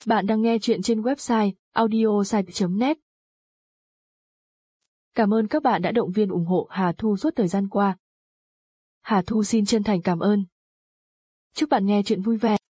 Bạn đang nghe chuyện trên website audiosite.net. Cảm ơn các bạn đã động viên ủng hộ Hà Thu suốt thời gian qua. Hà Thu xin chân thành cảm ơn. Chúc bạn nghe chuyện vui vẻ.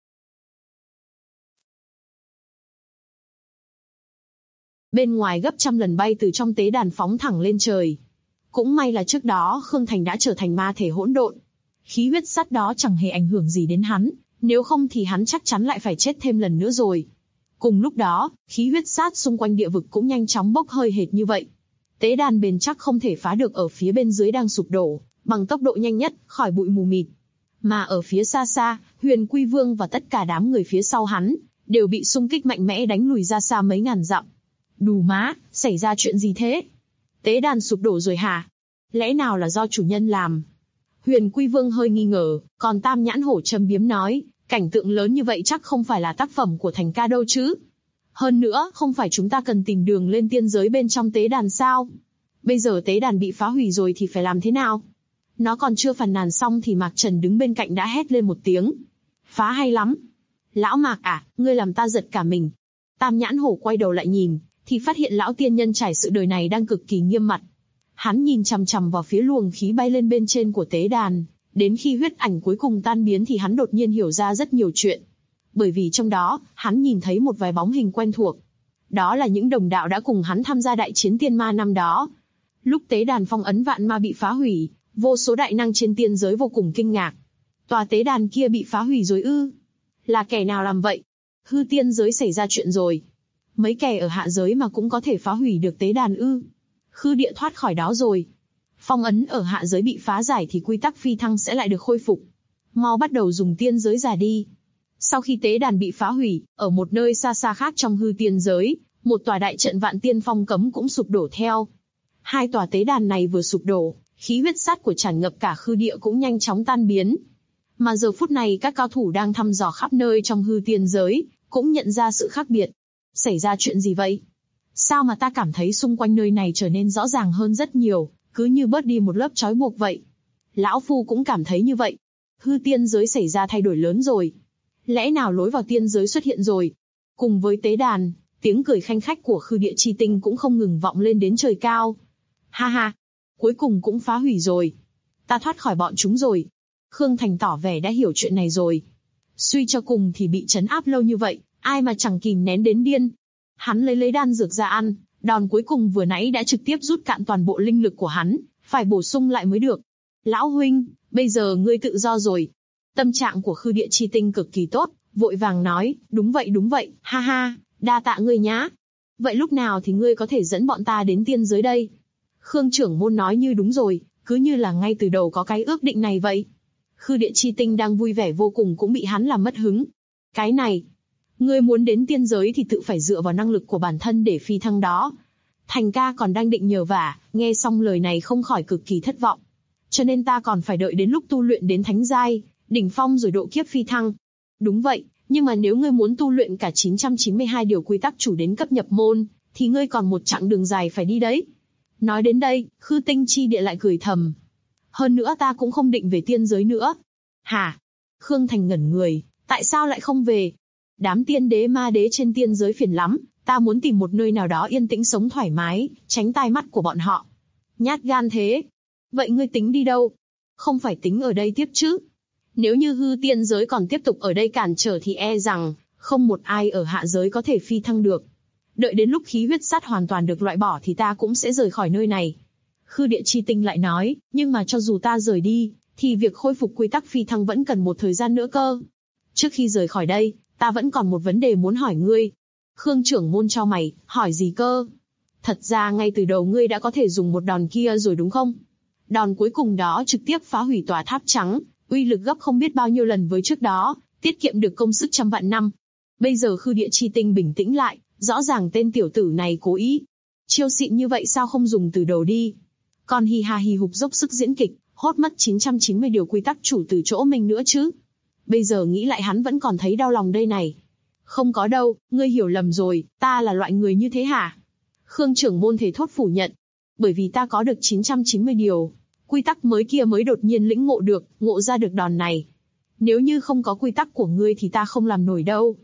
Bên ngoài gấp trăm lần bay từ trong tế đàn phóng thẳng lên trời. Cũng may là trước đó Khương Thành đã trở thành ma thể hỗn độn. Khí huyết sắt đó chẳng hề ảnh hưởng gì đến hắn, nếu không thì hắn chắc chắn lại phải chết thêm lần nữa rồi. Cùng lúc đó, khí huyết sát xung quanh địa vực cũng nhanh chóng bốc hơi hệt như vậy. Tế đàn bền chắc không thể phá được ở phía bên dưới đang sụp đổ, bằng tốc độ nhanh nhất, khỏi bụi mù mịt. Mà ở phía xa xa, Huyền Quy Vương và tất cả đám người phía sau hắn, đều bị xung kích mạnh mẽ đánh lùi ra xa mấy ngàn dặm. Đù má, xảy ra chuyện gì thế? Tế đàn sụp đổ rồi hả? Lẽ nào là do chủ nhân làm? Huyền Quy Vương hơi nghi ngờ, còn Tam Nhãn Hổ châm biếm nói, cảnh tượng lớn như vậy chắc không phải là tác phẩm của Thành ca đâu chứ. Hơn nữa, không phải chúng ta cần tìm đường lên tiên giới bên trong tế đàn sao? Bây giờ tế đàn bị phá hủy rồi thì phải làm thế nào? Nó còn chưa phàn nàn xong thì Mạc Trần đứng bên cạnh đã hét lên một tiếng. Phá hay lắm! Lão Mạc à, ngươi làm ta giật cả mình. Tam Nhãn Hổ quay đầu lại nhìn, thì phát hiện lão tiên nhân trải sự đời này đang cực kỳ nghiêm mặt. Hắn nhìn chằm chằm vào phía luồng khí bay lên bên trên của tế đàn, đến khi huyết ảnh cuối cùng tan biến thì hắn đột nhiên hiểu ra rất nhiều chuyện. Bởi vì trong đó, hắn nhìn thấy một vài bóng hình quen thuộc. Đó là những đồng đạo đã cùng hắn tham gia đại chiến tiên ma năm đó. Lúc tế đàn phong ấn vạn ma bị phá hủy, vô số đại năng trên tiên giới vô cùng kinh ngạc. Tòa tế đàn kia bị phá hủy rồi ư? Là kẻ nào làm vậy? Hư tiên giới xảy ra chuyện rồi. Mấy kẻ ở hạ giới mà cũng có thể phá hủy được tế đàn ư? Khư địa thoát khỏi đó rồi. Phong ấn ở hạ giới bị phá giải thì quy tắc phi thăng sẽ lại được khôi phục. Mau bắt đầu dùng tiên giới giả đi. Sau khi tế đàn bị phá hủy, ở một nơi xa xa khác trong hư tiên giới, một tòa đại trận vạn tiên phong cấm cũng sụp đổ theo. Hai tòa tế đàn này vừa sụp đổ, khí huyết sát của tràn ngập cả khư địa cũng nhanh chóng tan biến. Mà giờ phút này các cao thủ đang thăm dò khắp nơi trong hư tiên giới, cũng nhận ra sự khác biệt. Xảy ra chuyện gì vậy? Sao mà ta cảm thấy xung quanh nơi này trở nên rõ ràng hơn rất nhiều, cứ như bớt đi một lớp trói buộc vậy. Lão Phu cũng cảm thấy như vậy. Hư tiên giới xảy ra thay đổi lớn rồi. Lẽ nào lối vào tiên giới xuất hiện rồi? Cùng với tế đàn, tiếng cười khanh khách của Khư Địa Chi Tinh cũng không ngừng vọng lên đến trời cao. Ha ha, cuối cùng cũng phá hủy rồi. Ta thoát khỏi bọn chúng rồi. Khương Thành tỏ vẻ đã hiểu chuyện này rồi. Suy cho cùng thì bị trấn áp lâu như vậy, ai mà chẳng kìm nén đến điên. Hắn lấy đan dược ra ăn, đòn cuối cùng vừa nãy đã trực tiếp rút cạn toàn bộ linh lực của hắn, phải bổ sung lại mới được. Lão huynh, bây giờ ngươi tự do rồi. Tâm trạng của Khư Địa Chi Tinh cực kỳ tốt, vội vàng nói, đúng vậy, ha ha, đa tạ ngươi nhá. Vậy lúc nào thì ngươi có thể dẫn bọn ta đến tiên giới đây? Khương trưởng môn nói như đúng rồi, cứ như là ngay từ đầu có cái ước định này vậy. Khư Địa Chi Tinh đang vui vẻ vô cùng cũng bị hắn làm mất hứng. Cái này, ngươi muốn đến tiên giới thì tự phải dựa vào năng lực của bản thân để phi thăng đó. Thành ca còn đang định nhờ vả, nghe xong lời này không khỏi cực kỳ thất vọng. Cho nên ta còn phải đợi đến lúc tu luyện đến thánh giai, đỉnh phong rồi độ kiếp phi thăng. Đúng vậy, nhưng mà nếu ngươi muốn tu luyện cả 992 điều quy tắc chủ đến cấp nhập môn, thì ngươi còn một chặng đường dài phải đi đấy. Nói đến đây, Khư Tinh Chi Địa lại cười thầm. Hơn nữa ta cũng không định về tiên giới nữa. Hả? Khương Thành ngẩn người, tại sao lại không về? Đám tiên đế ma đế trên tiên giới phiền lắm, ta muốn tìm một nơi nào đó yên tĩnh sống thoải mái, tránh tai mắt của bọn họ. Nhát gan thế. Vậy ngươi tính đi đâu? Không phải tính ở đây tiếp chứ? Nếu như hư tiên giới còn tiếp tục ở đây cản trở thì e rằng, không một ai ở hạ giới có thể phi thăng được. Đợi đến lúc khí huyết sát hoàn toàn được loại bỏ thì ta cũng sẽ rời khỏi nơi này. Khư Địa Chi Tinh lại nói, nhưng mà cho dù ta rời đi, thì việc khôi phục quy tắc phi thăng vẫn cần một thời gian nữa cơ. Trước khi rời khỏi đây, ta vẫn còn một vấn đề muốn hỏi ngươi. Khương trưởng môn chau mày, hỏi gì cơ? Thật ra ngay từ đầu ngươi đã có thể dùng một đòn kia rồi đúng không? Đòn cuối cùng đó trực tiếp phá hủy tòa tháp trắng, uy lực gấp không biết bao nhiêu lần với trước đó, tiết kiệm được công sức trăm vạn năm. Bây giờ Khư Địa Chi Tinh bình tĩnh lại, rõ ràng tên tiểu tử này cố ý. Chiêu xịn như vậy sao không dùng từ đầu đi? Còn hì hà hì hục dốc sức diễn kịch, hốt mất 990 điều quy tắc chủ từ chỗ mình nữa chứ. Bây giờ nghĩ lại hắn vẫn còn thấy đau lòng đây này. Không có đâu, ngươi hiểu lầm rồi, ta là loại người như thế hả? Khương trưởng môn thề thốt phủ nhận. Bởi vì ta có được 990 điều. Quy tắc mới kia mới đột nhiên lĩnh ngộ được, ngộ ra được đòn này. Nếu như không có quy tắc của ngươi thì ta không làm nổi đâu.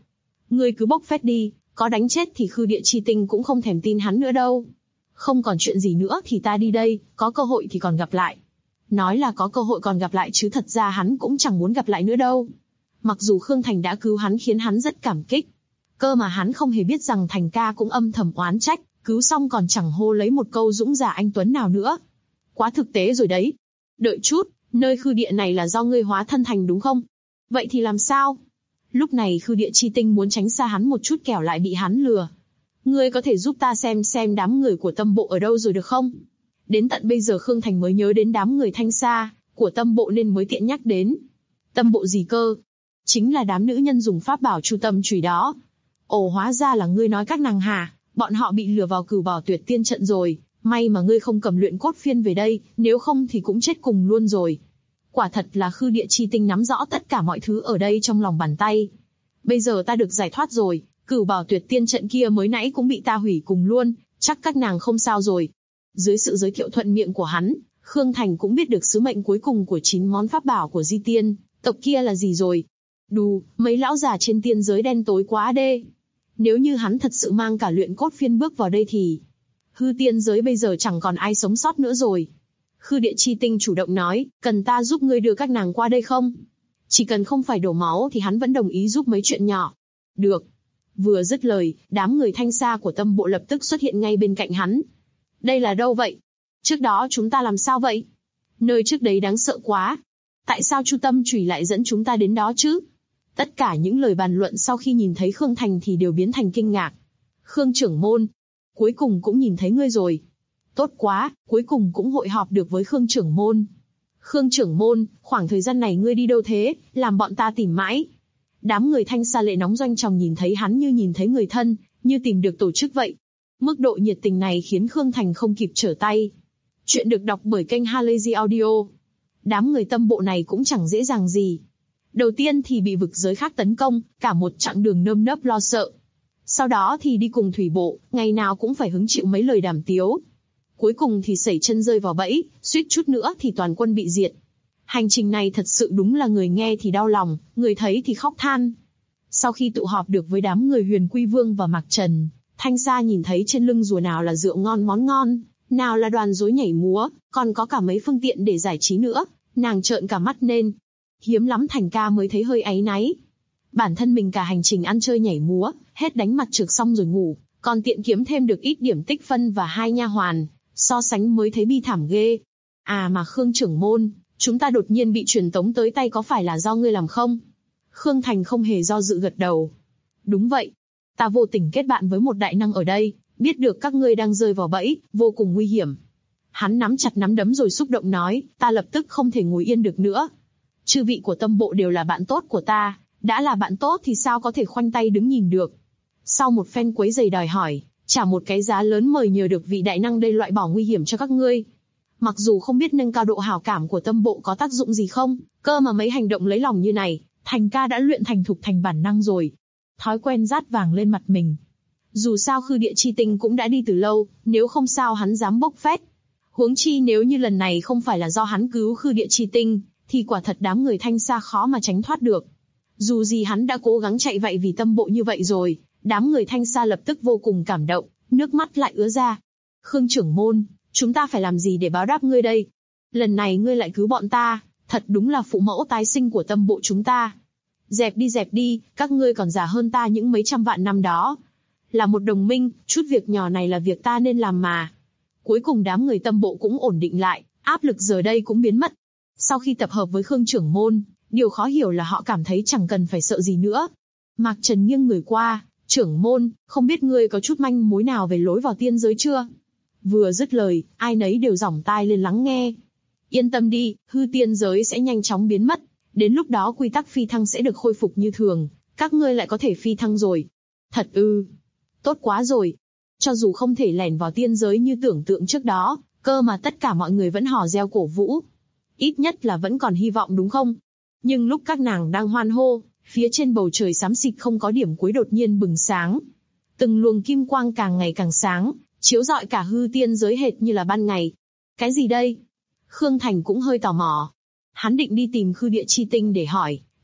Ngươi cứ bốc phét đi, có đánh chết thì Khư Địa Chi Tinh cũng không thèm tin hắn nữa đâu. Không còn chuyện gì nữa thì ta đi đây, có cơ hội thì còn gặp lại. Nói là có cơ hội còn gặp lại chứ thật ra hắn cũng chẳng muốn gặp lại nữa đâu. Mặc dù Khương Thành đã cứu hắn khiến hắn rất cảm kích. Cơ mà hắn không hề biết rằng Thành ca cũng âm thầm oán trách, cứu xong còn chẳng hô lấy một câu dũng giả anh tuấn nào nữa. Quá thực tế rồi đấy. Đợi chút, nơi Khư Địa này là do ngươi hóa thân thành đúng không? Vậy thì làm sao? Lúc này Khư Địa Chi Tinh muốn tránh xa hắn một chút kẻo lại bị hắn lừa. Ngươi có thể giúp ta xem đám người của Tâm Bộ ở đâu rồi được không? Đến tận bây giờ Khương Thành mới nhớ đến đám người Thanh Sa của Tâm Bộ nên mới tiện nhắc đến. Tâm Bộ gì cơ? Chính là đám nữ nhân dùng pháp bảo Chu Tâm Chùy đó. Ồ, hóa ra là ngươi nói các nàng hả? Bọn họ bị lừa vào Cửu Bảo Tuyệt Tiên trận rồi. May mà ngươi không cầm luyện cốt phiên về đây, nếu không thì cũng chết cùng luôn rồi. Quả thật là Khư Địa Chi Tinh nắm rõ tất cả mọi thứ ở đây trong lòng bàn tay. Bây giờ ta được giải thoát rồi, Cửu Bảo Tuyệt Tiên trận kia mới nãy cũng bị ta hủy cùng luôn, chắc các nàng không sao rồi. Dưới sự giới thiệu thuận miệng của hắn, Khương Thành cũng biết được sứ mệnh cuối cùng của 9 món pháp bảo của Di Tiên tộc kia là gì rồi. Đù, mấy lão già trên tiên giới đen tối quá đê. Nếu như hắn thật sự mang cả luyện cốt phiên bước vào đây thì hư tiên giới bây giờ chẳng còn ai sống sót nữa rồi. Khư Địa Chi Tinh chủ động nói, cần ta giúp ngươi đưa các nàng qua đây không? Chỉ cần không phải đổ máu thì hắn vẫn đồng ý giúp mấy chuyện nhỏ. Được. Vừa dứt lời, đám người Thanh Sa của Tâm Bộ lập tức xuất hiện ngay bên cạnh hắn. Đây là đâu vậy? Trước đó chúng ta làm sao vậy? Nơi trước đấy đáng sợ quá. Tại sao Chu Tâm Chùy lại dẫn chúng ta đến đó chứ? Tất cả những lời bàn luận sau khi nhìn thấy Khương Thành thì đều biến thành kinh ngạc. Khương trưởng môn, cuối cùng cũng nhìn thấy ngươi rồi. Tốt quá, cuối cùng cũng hội họp được với Khương trưởng môn. Khương trưởng môn, khoảng thời gian này ngươi đi đâu thế, làm bọn ta tìm mãi. Đám người Thanh Sa lệ nóng doanh tròng nhìn thấy hắn như nhìn thấy người thân, như tìm được tổ chức vậy. Mức độ nhiệt tình này khiến Khương Thành không kịp trở tay. Chuyện được đọc bởi kênh Halazy Audio. Đám người Tâm Bộ này cũng chẳng dễ dàng gì. Đầu tiên thì bị vực giới khác tấn công, cả một chặng đường nơm nớp lo sợ. Sau đó thì đi cùng thủy bộ, ngày nào cũng phải hứng chịu mấy lời đàm tiếu. Cuối cùng thì sẩy chân rơi vào bẫy, suýt chút nữa thì toàn quân bị diệt. Hành trình này thật sự đúng là người nghe thì đau lòng, người thấy thì khóc than. Sau khi tụ họp được với đám người Huyền Quy Vương và Mạc Trần, Thanh Sa nhìn thấy trên lưng rùa nào là rượu ngon món ngon, nào là đoàn rối nhảy múa, còn có cả mấy phương tiện để giải trí nữa, nàng trợn cả mắt lên. Hiếm lắm Thành ca mới thấy hơi áy náy. Bản thân mình cả hành trình ăn chơi nhảy múa, hết đánh mặt trược xong rồi ngủ, còn tiện kiếm thêm được ít điểm tích phân và 2 nha hoàn, so sánh mới thấy bi thảm ghê. À mà Khương trưởng môn, chúng ta đột nhiên bị truyền tống tới tay có phải là do ngươi làm không? Khương Thành không hề do dự gật đầu. Đúng vậy. Ta vô tình kết bạn với một đại năng ở đây, biết được các ngươi đang rơi vào bẫy, vô cùng nguy hiểm. Hắn nắm chặt nắm đấm rồi xúc động nói, ta lập tức không thể ngồi yên được nữa. Chư vị của Tâm Bộ đều là bạn tốt của ta, đã là bạn tốt thì sao có thể khoanh tay đứng nhìn được. Sau một phen quấy giày đòi hỏi, trả một cái giá lớn mời nhờ được vị đại năng đây loại bỏ nguy hiểm cho các ngươi. Mặc dù không biết nâng cao độ hảo cảm của Tâm Bộ có tác dụng gì không, cơ mà mấy hành động lấy lòng như này, Thành ca đã luyện thành thục thành bản năng rồi. Thói quen rát vàng lên mặt mình. Dù sao Khư Địa Chi Tinh cũng đã đi từ lâu, nếu không sao hắn dám bốc phét. Huống chi nếu như lần này không phải là do hắn cứu Khư Địa Chi Tinh, thì quả thật đám người Thanh Sa khó mà tránh thoát được. Dù gì hắn đã cố gắng chạy vậy vì Tâm Bộ như vậy rồi, đám người Thanh Sa lập tức vô cùng cảm động, nước mắt lại ứa ra. Khương trưởng môn, chúng ta phải làm gì để báo đáp ngươi đây? Lần này ngươi lại cứu bọn ta, thật đúng là phụ mẫu tái sinh của Tâm Bộ chúng ta. Dẹp đi, các ngươi còn già hơn ta những mấy trăm vạn năm đó. Là một đồng minh, chút việc nhỏ này là việc ta nên làm mà. Cuối cùng đám người Tâm Bộ cũng ổn định lại, áp lực giờ đây cũng biến mất. Sau khi tập hợp với Khương trưởng môn, điều khó hiểu là họ cảm thấy chẳng cần phải sợ gì nữa. Mạc Trần nghiêng người qua, trưởng môn, không biết ngươi có chút manh mối nào về lối vào tiên giới chưa? Vừa dứt lời, ai nấy đều giỏng tai lên lắng nghe. Yên tâm đi, hư tiên giới sẽ nhanh chóng biến mất. Đến lúc đó quy tắc phi thăng sẽ được khôi phục như thường, các ngươi lại có thể phi thăng rồi. Thật ư? Tốt quá rồi. Cho dù không thể lẻn vào tiên giới như tưởng tượng trước đó, cơ mà tất cả mọi người vẫn hò reo cổ vũ. Ít nhất là vẫn còn hy vọng đúng không? Nhưng lúc các nàng đang hoan hô, phía trên bầu trời xám xịt không có điểm cuối đột nhiên bừng sáng. Từng luồng kim quang càng ngày càng sáng, chiếu rọi cả hư tiên giới hệt như là ban ngày. Cái gì đây? Khương Thành cũng hơi tò mò. Hắn định đi tìm Khư Địa Chi Tinh để hỏi,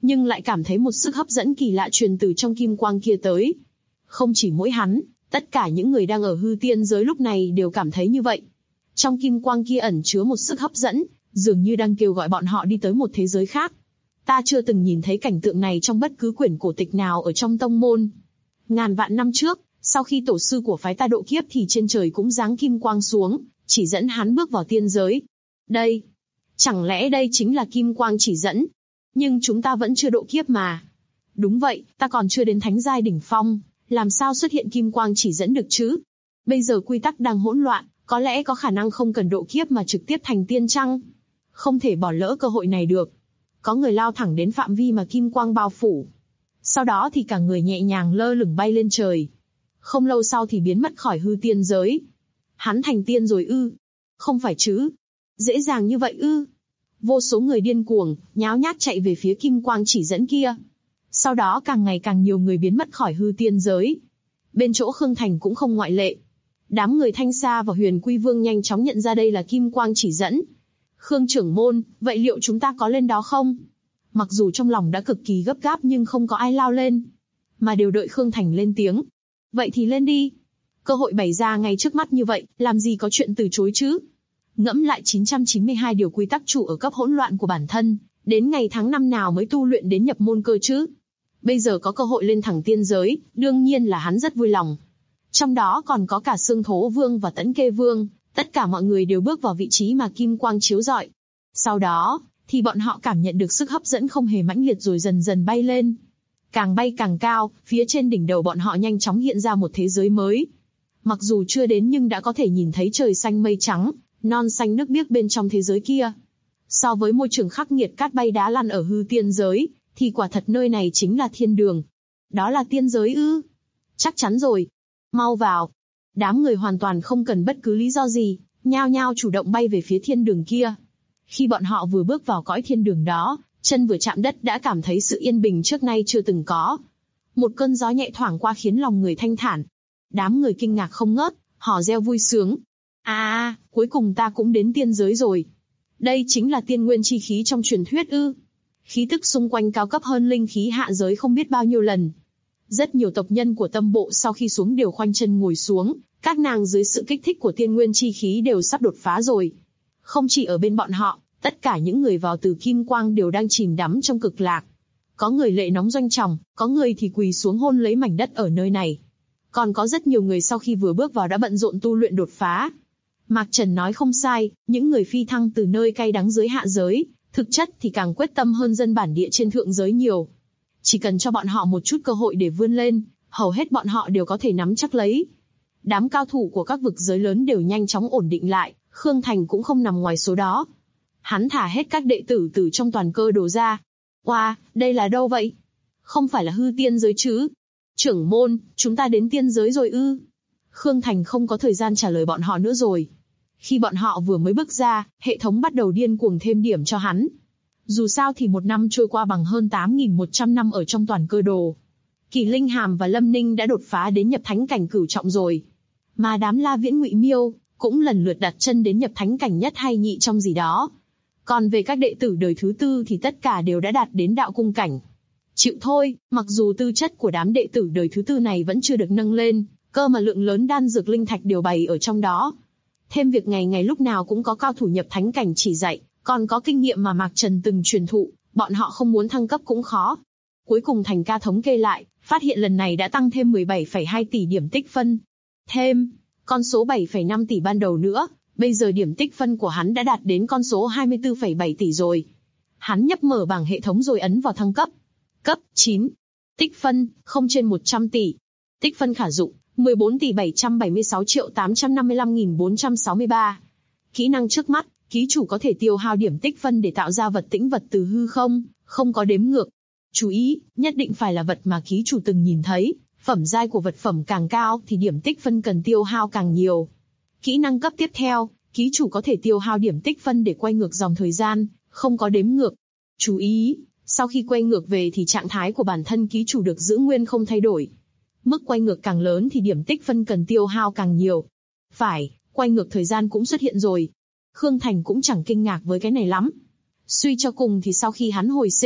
nhưng lại cảm thấy một sức hấp dẫn kỳ lạ truyền từ trong kim quang kia tới. Không chỉ mỗi hắn, tất cả những người đang ở hư tiên giới lúc này đều cảm thấy như vậy. Trong kim quang kia ẩn chứa một sức hấp dẫn, dường như đang kêu gọi bọn họ đi tới một thế giới khác. Ta chưa từng nhìn thấy cảnh tượng này trong bất cứ quyển cổ tịch nào ở trong tông môn. Ngàn vạn năm trước, sau khi tổ sư của phái ta độ kiếp thì trên trời cũng giáng kim quang xuống, chỉ dẫn hắn bước vào tiên giới. Đây, chẳng lẽ đây chính là kim quang chỉ dẫn? Nhưng chúng ta vẫn chưa độ kiếp mà. Đúng vậy, ta còn chưa đến thánh giai đỉnh phong, làm sao xuất hiện kim quang chỉ dẫn được chứ? Bây giờ quy tắc đang hỗn loạn, có lẽ có khả năng không cần độ kiếp mà trực tiếp thành tiên chăng? Không thể bỏ lỡ cơ hội này được. Có người lao thẳng đến phạm vi mà kim quang bao phủ. Sau đó thì cả người nhẹ nhàng lơ lửng bay lên trời. Không lâu sau thì biến mất khỏi hư tiên giới. Hắn thành tiên rồi ư? Không phải chứ? Dễ dàng như vậy ư? Vô số người điên cuồng, nháo nhác chạy về phía kim quang chỉ dẫn kia. Sau đó càng ngày càng nhiều người biến mất khỏi hư tiên giới. Bên chỗ Khương Thành cũng không ngoại lệ. Đám người Thanh Sa và Huyền Quy Vương nhanh chóng nhận ra đây là kim quang chỉ dẫn. Khương trưởng môn, vậy liệu chúng ta có lên đó không? Mặc dù trong lòng đã cực kỳ gấp gáp nhưng không có ai lao lên, mà đều đợi Khương Thành lên tiếng. Vậy thì lên đi. Cơ hội bày ra ngay trước mắt như vậy, làm gì có chuyện từ chối chứ? Ngẫm lại 992 điều quy tắc chủ ở cấp hỗn loạn của bản thân, đến ngày tháng năm nào mới tu luyện đến nhập môn cơ chứ? Bây giờ có cơ hội lên thẳng tiên giới, đương nhiên là hắn rất vui lòng. Trong đó còn có cả Xương Thố Vương và Tẫn Kê Vương, tất cả mọi người đều bước vào vị trí mà kim quang chiếu rọi. Sau đó, thì bọn họ cảm nhận được sức hấp dẫn không hề mãnh liệt rồi dần dần bay lên. Càng bay càng cao, phía trên đỉnh đầu bọn họ nhanh chóng hiện ra một thế giới mới. Mặc dù chưa đến nhưng đã có thể nhìn thấy trời xanh mây trắng, non xanh nước biếc bên trong thế giới kia. So với môi trường khắc nghiệt cát bay đá lăn ở hư tiên giới, thì quả thật nơi này chính là thiên đường. Đó là tiên giới ư? Chắc chắn rồi. Mau vào. Đám người hoàn toàn không cần bất cứ lý do gì, nhao nhao chủ động bay về phía thiên đường kia. Khi bọn họ vừa bước vào cõi thiên đường đó, chân vừa chạm đất đã cảm thấy sự yên bình trước nay chưa từng có. Một cơn gió nhẹ thoảng qua khiến lòng người thanh thản. Đám người kinh ngạc không ngớt, hò reo vui sướng. Cuối cùng ta cũng đến tiên giới rồi. Đây chính là tiên nguyên chi khí trong truyền thuyết ư? Khí tức xung quanh cao cấp hơn linh khí hạ giới không biết bao nhiêu lần. Rất nhiều tộc nhân của Tâm Bộ sau khi xuống đều khoanh chân ngồi xuống, các nàng dưới sự kích thích của tiên nguyên chi khí đều sắp đột phá rồi. Không chỉ ở bên bọn họ, tất cả những người vào từ kim quang đều đang chìm đắm trong cực lạc. Có người lệ nóng doanh trọng, có người thì quỳ xuống hôn lấy mảnh đất ở nơi này. Còn có rất nhiều người sau khi vừa bước vào đã bận rộn tu luyện đột phá. Mạc Trần nói không sai, những người phi thăng từ nơi cay đắng dưới hạ giới, thực chất thì càng quyết tâm hơn dân bản địa trên thượng giới nhiều. Chỉ cần cho bọn họ một chút cơ hội để vươn lên, hầu hết bọn họ đều có thể nắm chắc lấy. Đám cao thủ của các vực giới lớn đều nhanh chóng ổn định lại, Khương Thành cũng không nằm ngoài số đó. Hắn thả hết các đệ tử từ trong toàn cơ đồ ra. Oa, đây là đâu vậy? Không phải là hư tiên giới chứ? Trưởng môn, chúng ta đến tiên giới rồi ư? Khương Thành không có thời gian trả lời bọn họ nữa rồi. Khi bọn họ vừa mới bước ra, hệ thống bắt đầu điên cuồng thêm điểm cho hắn. Dù sao thì một năm trôi qua bằng hơn 8.100 năm ở trong toàn cơ đồ. Kỳ Linh Hàm và Lâm Ninh đã đột phá đến nhập thánh cảnh cửu trọng rồi. Mà đám La Viễn Ngụy Miêu cũng lần lượt đặt chân đến nhập thánh cảnh nhất hay nhị trong gì đó. Còn về các đệ tử đời thứ tư thì tất cả đều đã đạt đến đạo cung cảnh. Chịu thôi, mặc dù tư chất của đám đệ tử đời thứ tư này vẫn chưa được nâng lên, cơ mà lượng lớn đan dược linh thạch đều bày ở trong đó. Thêm việc ngày ngày lúc nào cũng có cao thủ nhập thánh cảnh chỉ dạy, còn có kinh nghiệm mà Mạc Trần từng truyền thụ, bọn họ không muốn thăng cấp cũng khó. Cuối cùng Thành ca thống kê lại, phát hiện lần này đã tăng thêm 17,2 tỷ điểm tích phân. Thêm, con số 7,5 tỷ ban đầu nữa, bây giờ điểm tích phân của hắn đã đạt đến con số 24,7 tỷ rồi. Hắn nhấp mở bảng hệ thống rồi ấn vào thăng cấp. Cấp 9. Tích phân, không trên 100 tỷ. Tích phân khả dụng, 14 tỷ 776 triệu 855.463. Kỹ năng trước mắt, ký chủ có thể tiêu hao điểm tích phân để tạo ra vật tĩnh vật từ hư không, không có đếm ngược. Chú ý, nhất định phải là vật mà ký chủ từng nhìn thấy, phẩm giai của vật phẩm càng cao thì điểm tích phân cần tiêu hao càng nhiều. Kỹ năng cấp tiếp theo, ký chủ có thể tiêu hao điểm tích phân để quay ngược dòng thời gian, không có đếm ngược. Chú ý, sau khi quay ngược về thì trạng thái của bản thân ký chủ được giữ nguyên không thay đổi. Mức quay ngược càng lớn thì điểm tích phân cần tiêu hao càng nhiều. Phải, quay ngược thời gian cũng xuất hiện rồi. Khương Thành cũng chẳng kinh ngạc với cái này lắm. Suy cho cùng thì sau khi hắn hồi sinh,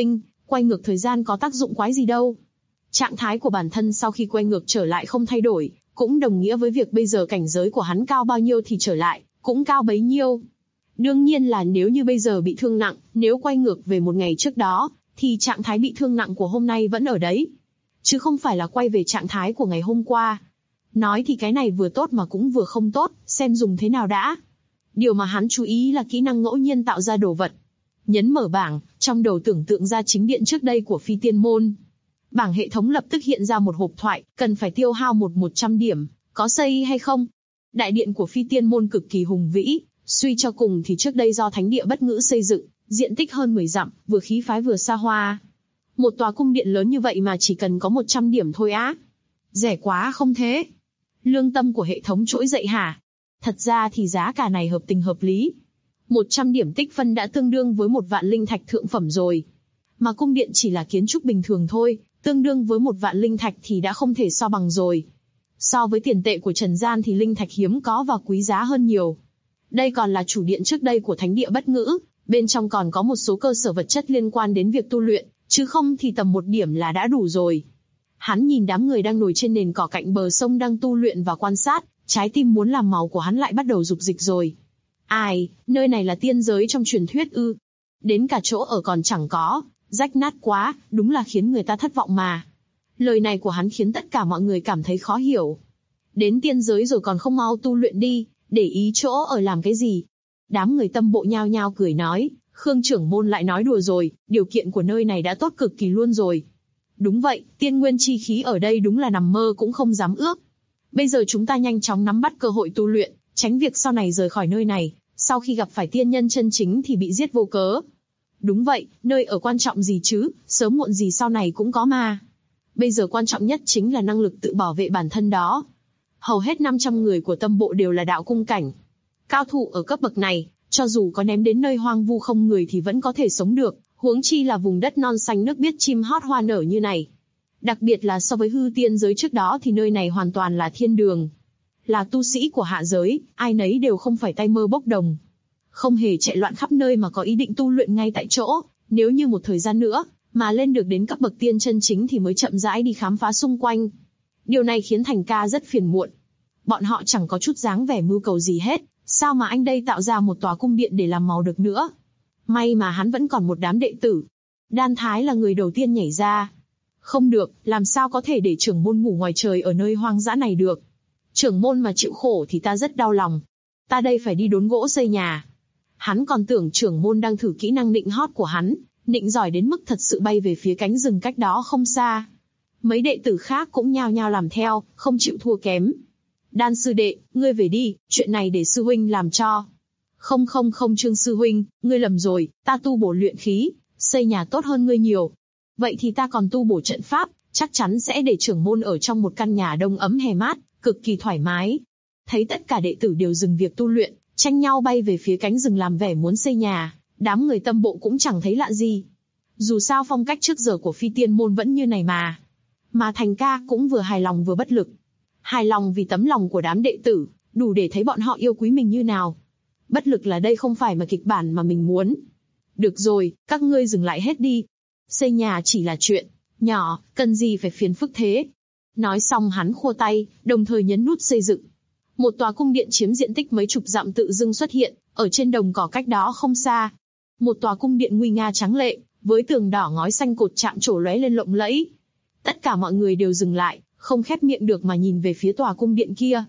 Quay ngược thời gian có tác dụng quái gì đâu. Trạng thái của bản thân sau khi quay ngược trở lại không thay đổi, cũng đồng nghĩa với việc bây giờ cảnh giới của hắn cao bao nhiêu thì trở lại, cũng cao bấy nhiêu. Đương nhiên là nếu như bây giờ bị thương nặng, nếu quay ngược về một ngày trước đó, thì trạng thái bị thương nặng của hôm nay vẫn ở đấy. Chứ không phải là quay về trạng thái của ngày hôm qua. Nói thì cái này vừa tốt mà cũng vừa không tốt, xem dùng thế nào đã. Điều mà hắn chú ý là kỹ năng ngẫu nhiên tạo ra đồ vật. Nhấn mở bảng, trong đầu tưởng tượng ra chính điện trước đây của Phi Tiên Môn. Bảng hệ thống lập tức hiện ra một hộp thoại, cần phải tiêu hao 100 điểm, có xây hay không? Đại điện của Phi Tiên Môn cực kỳ hùng vĩ, suy cho cùng thì trước đây do thánh địa bất ngữ xây dựng, diện tích hơn 10 dặm, vừa khí phái vừa xa hoa. Một tòa cung điện lớn như vậy mà chỉ cần có 100 điểm thôi á. Rẻ quá không thế? Lương tâm của hệ thống trỗi dậy hả? Thật ra thì giá cả này hợp tình hợp lý. 100 điểm tích phân đã tương đương với 1.000.000 linh thạch thượng phẩm rồi. Mà cung điện chỉ là kiến trúc bình thường thôi, tương đương với 1.000.000 linh thạch thì đã không thể so bằng rồi. So với tiền tệ của trần gian thì linh thạch hiếm có và quý giá hơn nhiều. Đây còn là chủ điện trước đây của thánh địa bất ngữ, bên trong còn có một số cơ sở vật chất liên quan đến việc tu luyện, chứ không thì tầm 1 điểm là đã đủ rồi. Hắn nhìn đám người đang ngồi trên nền cỏ cạnh bờ sông đang tu luyện và quan sát, trái tim muốn làm màu của hắn lại bắt đầu rục rịch rồi. Ai, nơi này là tiên giới trong truyền thuyết ư? Đến cả chỗ ở còn chẳng có, rách nát quá, đúng là khiến người ta thất vọng mà. Lời này của hắn khiến tất cả mọi người cảm thấy khó hiểu. Đến tiên giới rồi còn không mau tu luyện đi, để ý chỗ ở làm cái gì? Đám người tâm bộ nhao nhao cười nói, Khương trưởng môn lại nói đùa rồi, điều kiện của nơi này đã tốt cực kỳ luôn rồi. Đúng vậy, tiên nguyên chi khí ở đây đúng là nằm mơ cũng không dám ước. Bây giờ chúng ta nhanh chóng nắm bắt cơ hội tu luyện, tránh việc sau này rời khỏi nơi này, sau khi gặp phải tiên nhân chân chính thì bị giết vô cớ. Đúng vậy, nơi ở quan trọng gì chứ, sớm muộn gì sau này cũng có mà. Bây giờ quan trọng nhất chính là năng lực tự bảo vệ bản thân đó. Hầu hết 500 người của tâm bộ đều là đạo cung cảnh. Cao thủ ở cấp bậc này, cho dù có ném đến nơi hoang vu không người thì vẫn có thể sống được, huống chi là vùng đất non xanh nước biếc chim hót hoa nở như này. Đặc biệt là so với hư tiên giới trước đó thì nơi này hoàn toàn là thiên đường. Là tu sĩ của hạ giới, ai nấy đều không phải tay mơ bốc đồng. Không hề chạy loạn khắp nơi mà có ý định tu luyện ngay tại chỗ, nếu như một thời gian nữa, mà lên được đến cấp bậc tiên chân chính thì mới chậm rãi đi khám phá xung quanh. Điều này khiến Thành Ca rất phiền muộn. Bọn họ chẳng có chút dáng vẻ mưu cầu gì hết, sao mà anh đây tạo ra một tòa cung điện để làm màu được nữa. May mà hắn vẫn còn một đám đệ tử. Đan Thái là người đầu tiên nhảy ra. Không được, làm sao có thể để trưởng môn ngủ ngoài trời ở nơi hoang dã này được. Trưởng môn mà chịu khổ thì ta rất đau lòng. Ta đây phải đi đốn gỗ xây nhà. Hắn còn tưởng trưởng môn đang thử kỹ năng nịnh hót của hắn, nịnh giỏi đến mức thật sự bay về phía cánh rừng cách đó không xa. Mấy đệ tử khác cũng nhao nhao làm theo, không chịu thua kém. Đan sư đệ, ngươi về đi, chuyện này để sư huynh làm cho. Không Trương sư huynh, ngươi lầm rồi, ta tu bổ luyện khí, xây nhà tốt hơn ngươi nhiều. Vậy thì ta còn tu bổ trận pháp, chắc chắn sẽ để trưởng môn ở trong một căn nhà đông ấm hè mát, cực kỳ thoải mái. Thấy tất cả đệ tử đều dừng việc tu luyện, tranh nhau bay về phía cánh rừng làm vẻ muốn xây nhà, đám người tâm bộ cũng chẳng thấy lạ gì. Dù sao phong cách trước giờ của Phi Tiên môn vẫn như này mà. Mà Thành Ca cũng vừa hài lòng vừa bất lực. Hài lòng vì tấm lòng của đám đệ tử, đủ để thấy bọn họ yêu quý mình như nào. Bất lực là đây không phải mà kịch bản mà mình muốn. Được rồi, các ngươi dừng lại hết đi. Xây nhà chỉ là chuyện nhỏ, cần gì phải phiền phức thế. Nói xong hắn khua tay, đồng thời nhấn nút xây dựng. Một tòa cung điện chiếm diện tích mấy chục dặm tự dưng xuất hiện, ở trên đồng cỏ cách đó không xa. Một tòa cung điện nguy nga trắng lệ, với tường đỏ ngói xanh cột chạm trổ lóe lên lộng lẫy. Tất cả mọi người đều dừng lại, không khép miệng được mà nhìn về phía tòa cung điện kia.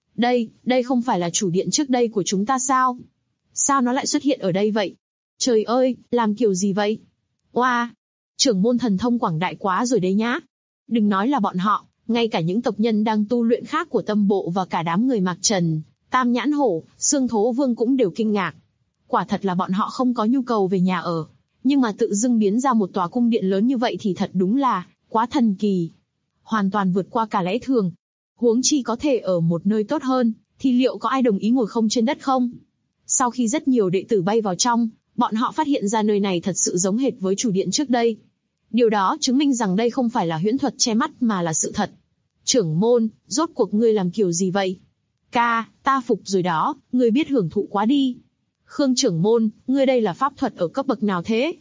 Đây không phải là chủ điện trước đây của chúng ta sao? Sao nó lại xuất hiện ở đây vậy? Trời ơi, làm kiểu gì vậy? Oa, trưởng môn thần thông quảng đại quá rồi đấy nhá. Đừng nói là bọn họ, ngay cả những tộc nhân đang tu luyện khác của tâm bộ và cả đám người Mạc Trần, Tam Nhãn Hổ, Xương Thố Vương cũng đều kinh ngạc. Quả thật là bọn họ không có nhu cầu về nhà ở, nhưng mà tự dưng biến ra một tòa cung điện lớn như vậy thì thật đúng là quá thần kỳ. Hoàn toàn vượt qua cả lẽ thường. Huống chi có thể ở một nơi tốt hơn, thì liệu có ai đồng ý ngồi không trên đất không? Sau khi rất nhiều đệ tử bay vào trong, bọn họ phát hiện ra nơi này thật sự giống hệt với chủ điện trước đây. Điều đó chứng minh rằng đây không phải là huyễn thuật che mắt mà là sự thật. Trưởng môn, rốt cuộc ngươi làm kiểu gì vậy? Ca, ta phục rồi đó, ngươi biết hưởng thụ quá đi. Khương trưởng môn, ngươi đây là pháp thuật ở cấp bậc nào thế?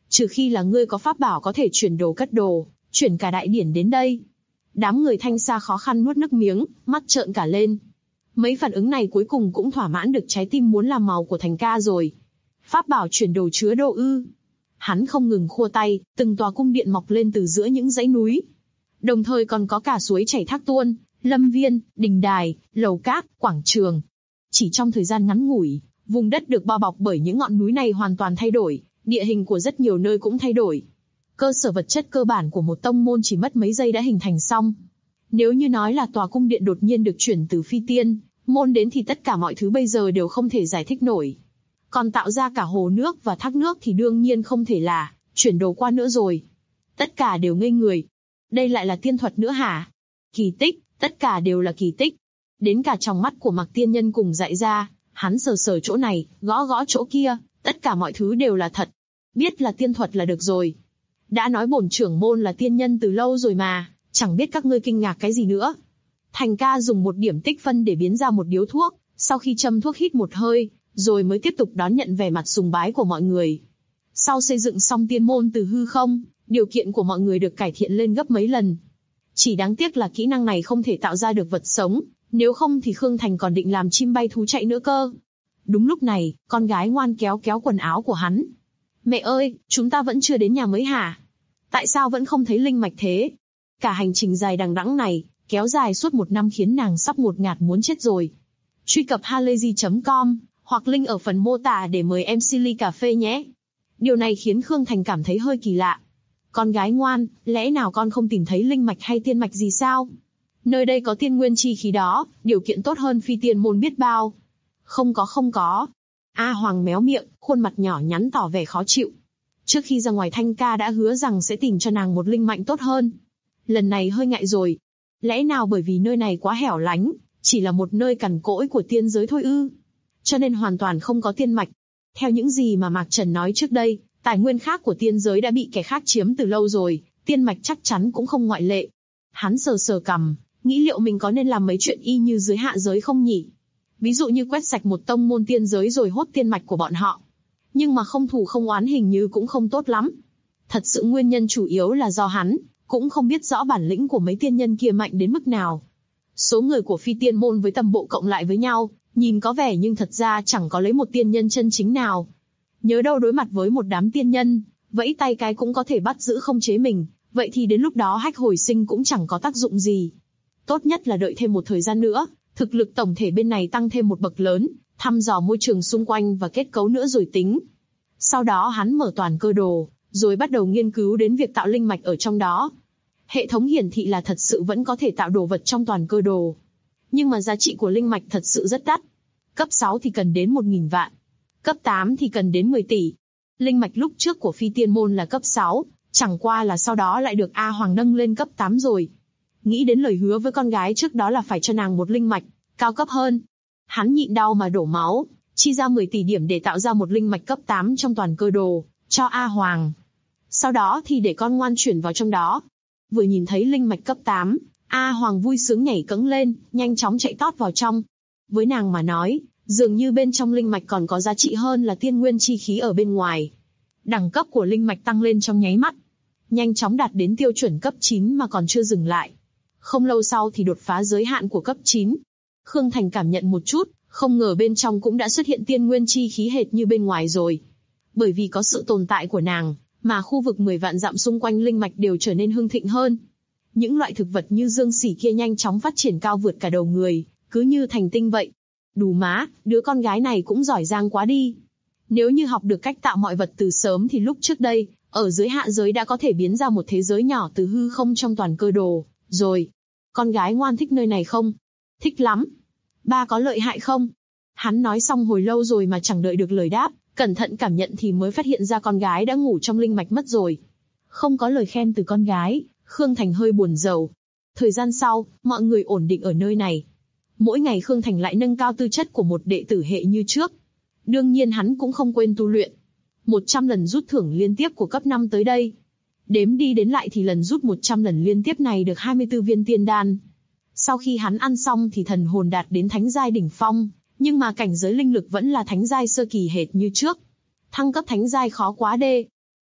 Trừ khi là ngươi có pháp bảo có thể chuyển đồ cất đồ, chuyển cả đại điển đến đây. Đám người Thanh Sa khó khăn nuốt nước miếng, mắt trợn cả lên. Mấy phản ứng này cuối cùng cũng thỏa mãn được trái tim muốn làm màu của Thành Ca rồi. Pháp bảo chuyển đồ chứa đồ ư? Hắn không ngừng khua tay, từng tòa cung điện mọc lên từ giữa những dãy núi. Đồng thời còn có cả suối chảy thác tuôn, lâm viên, đình đài, lầu cát, quảng trường. Chỉ trong thời gian ngắn ngủi, vùng đất được bao bọc bởi những ngọn núi này hoàn toàn thay đổi, địa hình của rất nhiều nơi cũng thay đổi. Cơ sở vật chất cơ bản của một tông môn chỉ mất mấy giây đã hình thành xong. Nếu như nói là tòa cung điện đột nhiên được chuyển từ Phi Tiên môn đến thì tất cả mọi thứ bây giờ đều không thể giải thích nổi. Còn tạo ra cả hồ nước và thác nước thì đương nhiên không thể là chuyển đồ qua nữa rồi. Tất cả đều ngây người. Đây lại là tiên thuật nữa hả? Kỳ tích, tất cả đều là kỳ tích. Đến cả trong mắt của Mạc Tiên Nhân cùng dại ra, hắn sờ sờ chỗ này, gõ gõ chỗ kia, tất cả mọi thứ đều là thật. Biết là tiên thuật là được rồi. Đã nói bổn trưởng môn là tiên nhân từ lâu rồi mà, chẳng biết các ngươi kinh ngạc cái gì nữa. Thành Ca dùng một điểm tích phân để biến ra một điếu thuốc, sau khi châm thuốc hít một hơi, rồi mới tiếp tục đón nhận vẻ mặt sùng bái của mọi người. Sau xây dựng xong tiên môn từ hư không, điều kiện của mọi người được cải thiện lên gấp mấy lần. Chỉ đáng tiếc là kỹ năng này không thể tạo ra được vật sống, nếu không thì Khương Thành còn định làm chim bay thú chạy nữa cơ. Đúng lúc này, con gái ngoan kéo kéo quần áo của hắn. Mẹ ơi, chúng ta vẫn chưa đến nhà mới hả? Tại sao vẫn không thấy linh mạch thế? Cả hành trình dài đằng đẵng này, kéo dài suốt 1 năm khiến nàng sắp ngột ngạt muốn chết rồi. Truy cập halayzi.com, hoặc link ở phần mô tả để mời em Silly cà phê nhé. Điều này khiến Khương Thành cảm thấy hơi kỳ lạ. Con gái ngoan, lẽ nào con không tìm thấy linh mạch hay tiên mạch gì sao? Nơi đây có tiên nguyên chi khí đó, điều kiện tốt hơn Phi Tiên môn biết bao. Không có. A Hoàng méo miệng, khuôn mặt nhỏ nhắn tỏ vẻ khó chịu. Trước khi ra ngoài Thanh Ca đã hứa rằng sẽ tìm cho nàng một linh mạnh tốt hơn. Lần này hơi ngại rồi. Lẽ nào bởi vì nơi này quá hẻo lánh, chỉ là một nơi cằn cỗi của tiên giới thôi ư? Cho nên hoàn toàn không có tiên mạch. Theo những gì mà Mạc Trần nói trước đây, tài nguyên khác của tiên giới đã bị kẻ khác chiếm từ lâu rồi, tiên mạch chắc chắn cũng không ngoại lệ. Hắn sờ sờ cằm, nghĩ liệu mình có nên làm mấy chuyện y như dưới hạ giới không nhỉ? Ví dụ như quét sạch một tông môn tiên giới rồi hốt tiên mạch của bọn họ. Nhưng mà không thù không oán hình như cũng không tốt lắm. Thật sự nguyên nhân chủ yếu là do hắn cũng không biết rõ bản lĩnh của mấy tiên nhân kia mạnh đến mức nào. Số người của Phi Tiên môn với tầm bộ cộng lại với nhau, nhìn có vẻ nhưng thật ra chẳng có lấy một tiên nhân chân chính nào. Nhớ đâu đối mặt với một đám tiên nhân, vẫy tay cái cũng có thể bắt giữ không chế mình, vậy thì đến lúc đó hách hồi sinh cũng chẳng có tác dụng gì. Tốt nhất là đợi thêm một thời gian nữa, thực lực tổng thể bên này tăng thêm một bậc lớn, thăm dò môi trường xung quanh và kết cấu nữa rồi tính. Sau đó hắn mở toàn cơ đồ, rồi bắt đầu nghiên cứu đến việc tạo linh mạch ở trong đó. Hệ thống hiển thị là thật sự vẫn có thể tạo đồ vật trong toàn cơ đồ. Nhưng mà giá trị của linh mạch thật sự rất đắt. Cấp 6 thì cần đến 1.000 vạn. Cấp 8 thì cần đến 10 tỷ. Linh mạch lúc trước của Phi Tiên môn là cấp 6, chẳng qua là sau đó lại được A Hoàng nâng lên cấp 8 rồi. Nghĩ đến lời hứa với con gái trước đó là phải cho nàng một linh mạch cao cấp hơn. Hắn nhịn đau mà đổ máu, chi ra 10 tỷ điểm để tạo ra một linh mạch cấp 8 trong toàn cơ đồ, cho A Hoàng. Sau đó thì để con ngoan chuyển vào trong đó. Vừa nhìn thấy linh mạch cấp 8, A Hoàng vui sướng nhảy cẫng lên, nhanh chóng chạy tót vào trong. Với nàng mà nói, dường như bên trong linh mạch còn có giá trị hơn là tiên nguyên chi khí ở bên ngoài. Đẳng cấp của linh mạch tăng lên trong nháy mắt. Nhanh chóng đạt đến tiêu chuẩn cấp 9 mà còn chưa dừng lại. Không lâu sau thì đột phá giới hạn của cấp 9. Khương Thành cảm nhận một chút, không ngờ bên trong cũng đã xuất hiện tiên nguyên chi khí hệt như bên ngoài rồi. Bởi vì có sự tồn tại của nàng, mà khu vực 10 vạn dặm xung quanh linh mạch đều trở nên hưng thịnh hơn. Những loại thực vật như dương sỉ kia nhanh chóng phát triển cao vượt cả đầu người, cứ như thành tinh vậy. Đù má, đứa con gái này cũng giỏi giang quá đi. Nếu như học được cách tạo mọi vật từ sớm thì lúc trước đây, ở dưới hạ giới đã có thể biến ra một thế giới nhỏ từ hư không trong toàn cơ đồ, rồi. Con gái ngoan thích nơi này không? Thích lắm. Ba có lợi hại không? Hắn nói xong hồi lâu rồi mà chẳng đợi được lời đáp, cẩn thận cảm nhận thì mới phát hiện ra con gái đã ngủ trong linh mạch mất rồi. Không có lời khen từ con gái, Khương Thành hơi buồn rầu. Thời gian sau, mọi người ổn định ở nơi này. Mỗi ngày Khương Thành lại nâng cao tư chất của một đệ tử hệ như trước. Đương nhiên hắn cũng không quên tu luyện. 100 lần rút thưởng liên tiếp của cấp 5 tới đây. Đếm đi đến lại thì lần rút 100 lần liên tiếp này được 24 viên tiên đan. Sau khi hắn ăn xong thì thần hồn đạt đến thánh giai đỉnh phong, nhưng mà cảnh giới linh lực vẫn là thánh giai sơ kỳ hệt như trước. Thăng cấp thánh giai khó quá đê.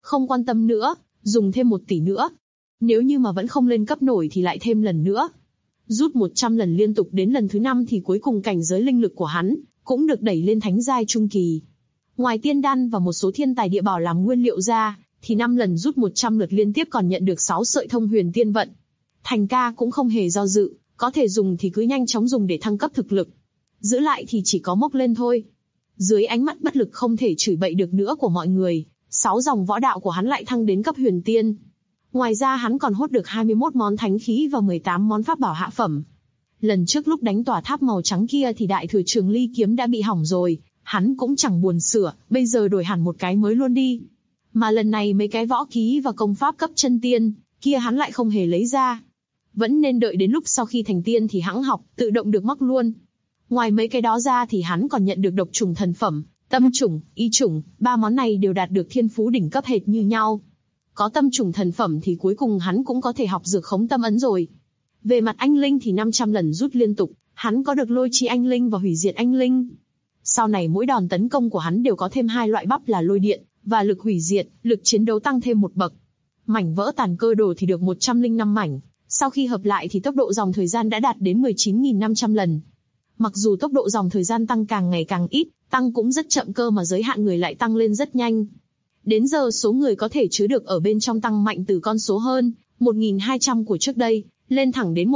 Không quan tâm nữa, dùng thêm 1 tỷ nữa. Nếu như mà vẫn không lên cấp nổi thì lại thêm lần nữa. Rút 100 lần liên tục đến lần thứ 5 thì cuối cùng cảnh giới linh lực của hắn cũng được đẩy lên thánh giai trung kỳ. Ngoài tiên đan và một số thiên tài địa bảo làm nguyên liệu ra, thì 5 lần rút 100 lượt liên tiếp còn nhận được 6 sợi thông huyền tiên vận. Thành ca cũng không hề do dự, có thể dùng thì cứ nhanh chóng dùng để thăng cấp thực lực. Giữ lại thì chỉ có mốc lên thôi. Dưới ánh mắt bất lực không thể chửi bậy được nữa của mọi người, 6 dòng võ đạo của hắn lại thăng đến cấp huyền tiên. Ngoài ra hắn còn hốt được 21 món thánh khí và 18 món pháp bảo hạ phẩm. Lần trước lúc đánh tòa tháp màu trắng kia thì đại thừa trường ly kiếm đã bị hỏng rồi, hắn cũng chẳng buồn sửa, bây giờ đổi hẳn một cái mới luôn đi. Mà lần này mấy cái võ ký và công pháp cấp chân tiên kia hắn lại không hề lấy ra. Vẫn nên đợi đến lúc sau khi thành tiên thì hãng học, tự động được mắc luôn. Ngoài mấy cái đó ra thì hắn còn nhận được độc trùng thần phẩm, tâm trùng, y trùng, 3 món này đều đạt được thiên phú đỉnh cấp hệt như nhau. Có tâm trùng thần phẩm thì cuối cùng hắn cũng có thể học dược khống tâm ấn rồi. Về mặt anh linh thì 500 lần rút liên tục, hắn có được lôi chi anh linh và hủy diệt anh linh. Sau này mỗi đòn tấn công của hắn đều có thêm 2 loại bắp là lôi điện và lực hủy diệt, lực chiến đấu tăng thêm 1 bậc. Mảnh vỡ tàn cơ đồ thì được 105 mảnh, sau khi hợp lại thì tốc độ dòng thời gian đã đạt đến 19.500 lần. Mặc dù tốc độ dòng thời gian tăng càng ngày càng ít, tăng cũng rất chậm cơ mà giới hạn người lại tăng lên rất nhanh. Đến giờ số người có thể chứa được ở bên trong tăng mạnh từ con số hơn 1.200 của trước đây, lên thẳng đến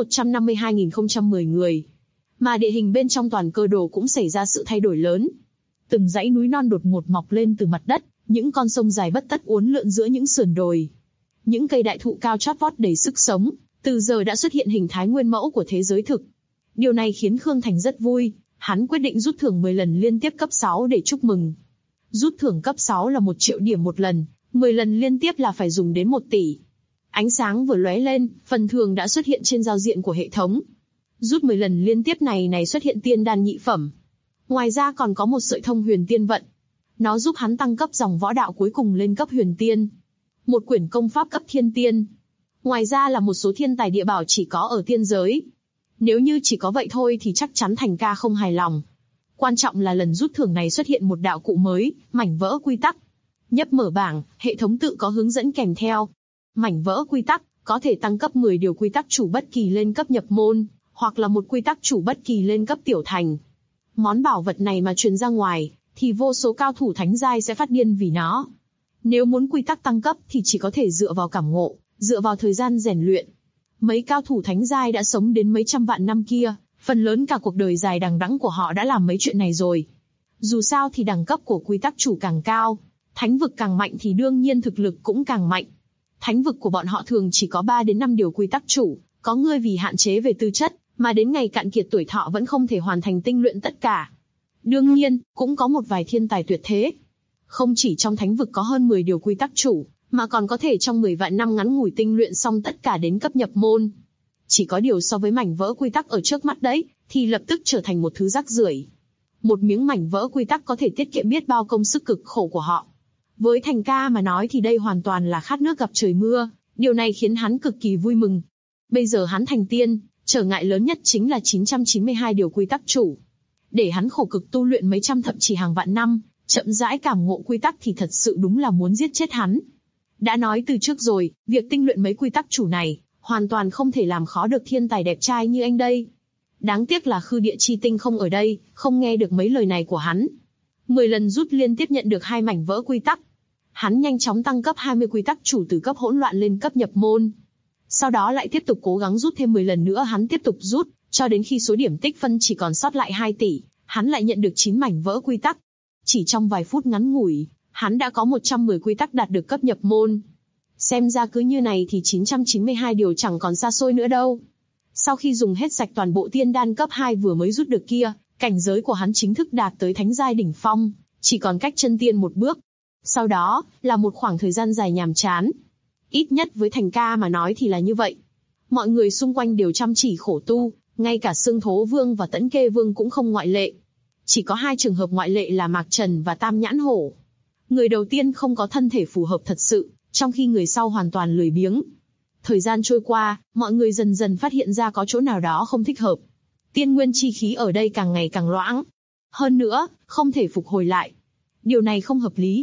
152.010 người. Mà địa hình bên trong toàn cơ đồ cũng xảy ra sự thay đổi lớn. Từng dãy núi non đột ngột mọc lên từ mặt đất, những con sông dài bất tất uốn lượn giữa những sườn đồi. Những cây đại thụ cao chót vót đầy sức sống, từ giờ đã xuất hiện hình thái nguyên mẫu của thế giới thực. Điều này khiến Khương Thành rất vui, hắn quyết định rút thưởng 10 lần liên tiếp cấp 6 để chúc mừng. Rút thưởng cấp 6 là 1 triệu điểm một lần, 10 lần liên tiếp là phải dùng đến 1 tỷ. Ánh sáng vừa lóe lên, phần thưởng đã xuất hiện trên giao diện của hệ thống. Rút 10 lần liên tiếp này xuất hiện tiên đan nhị phẩm. Ngoài ra còn có một sợi thông huyền tiên vận. Nó giúp hắn tăng cấp dòng võ đạo cuối cùng lên cấp huyền tiên. Một quyển công pháp cấp thiên tiên. Ngoài ra là một số thiên tài địa bảo chỉ có ở tiên giới. Nếu như chỉ có vậy thôi thì chắc chắn Thành ca không hài lòng. Quan trọng là lần rút thưởng này xuất hiện một đạo cụ mới, mảnh vỡ quy tắc. Nhấp mở bảng, hệ thống tự có hướng dẫn kèm theo. Mảnh vỡ quy tắc có thể tăng cấp 10 điều quy tắc chủ bất kỳ lên cấp nhập môn, hoặc là một quy tắc chủ bất kỳ lên cấp tiểu thành. Món bảo vật này mà truyền ra ngoài, thì vô số cao thủ thánh giai sẽ phát điên vì nó. Nếu muốn quy tắc tăng cấp thì chỉ có thể dựa vào cảm ngộ, dựa vào thời gian rèn luyện. Mấy cao thủ thánh giai đã sống đến mấy trăm vạn năm kia, phần lớn cả cuộc đời dài đằng đẵng của họ đã làm mấy chuyện này rồi. Dù sao thì đẳng cấp của quy tắc chủ càng cao, thánh vực càng mạnh thì đương nhiên thực lực cũng càng mạnh. Thánh vực của bọn họ thường chỉ có 3 đến 5 điều quy tắc chủ, có người vì hạn chế về tư chất, mà đến ngày cạn kiệt tuổi thọ vẫn không thể hoàn thành tinh luyện tất cả. Đương nhiên, cũng có một vài thiên tài tuyệt thế. Không chỉ trong thánh vực có hơn 10 điều quy tắc chủ, mà còn có thể trong 10 vạn năm ngắn ngủi tinh luyện xong tất cả đến cấp nhập môn. Chỉ có điều so với mảnh vỡ quy tắc ở trước mắt đấy, thì lập tức trở thành một thứ rác rưởi. Một miếng mảnh vỡ quy tắc có thể tiết kiệm biết bao công sức cực khổ của họ. Với Thành ca mà nói thì đây hoàn toàn là khát nước gặp trời mưa, điều này khiến hắn cực kỳ vui mừng. Bây giờ hắn thành tiên, trở ngại lớn nhất chính là 992 điều quy tắc chủ. Để hắn khổ cực tu luyện mấy trăm thậm chí hàng vạn năm, chậm rãi cảm ngộ quy tắc thì thật sự đúng là muốn giết chết hắn. Đã nói từ trước rồi, việc tinh luyện mấy quy tắc chủ này, hoàn toàn không thể làm khó được thiên tài đẹp trai như anh đây. Đáng tiếc là Khư Địa Chi Tinh không ở đây, không nghe được mấy lời này của hắn. 10 lần rút liên tiếp nhận được 2 mảnh vỡ quy tắc. Hắn nhanh chóng tăng cấp 20 quy tắc chủ từ cấp hỗn loạn lên cấp nhập môn. Sau đó lại tiếp tục cố gắng rút thêm 10 lần nữa, hắn tiếp tục rút, cho đến khi số điểm tích phân chỉ còn sót lại 2 tỷ, hắn lại nhận được 9 mảnh vỡ quy tắc. Chỉ trong vài phút ngắn ngủi, hắn đã có 110 quy tắc đạt được cấp nhập môn. Xem ra cứ như này thì 992 điều chẳng còn xa xôi nữa đâu. Sau khi dùng hết sạch toàn bộ tiên đan cấp 2 vừa mới rút được kia, cảnh giới của hắn chính thức đạt tới thánh giai đỉnh phong, chỉ còn cách chân tiên một bước. Sau đó, là một khoảng thời gian dài nhàm chán. Ít nhất với Thành ca mà nói thì là như vậy. Mọi người xung quanh đều chăm chỉ khổ tu, ngay cả Xương Thố Vương và Tẫn Kê Vương cũng không ngoại lệ. Chỉ có 2 trường hợp ngoại lệ là Mạc Trần và Tam Nhãn Hổ. Người đầu tiên không có thân thể phù hợp thật sự, trong khi người sau hoàn toàn lười biếng. Thời gian trôi qua, mọi người dần dần phát hiện ra có chỗ nào đó không thích hợp. Tiên nguyên chi khí ở đây càng ngày càng loãng. Hơn nữa, không thể phục hồi lại. Điều này không hợp lý.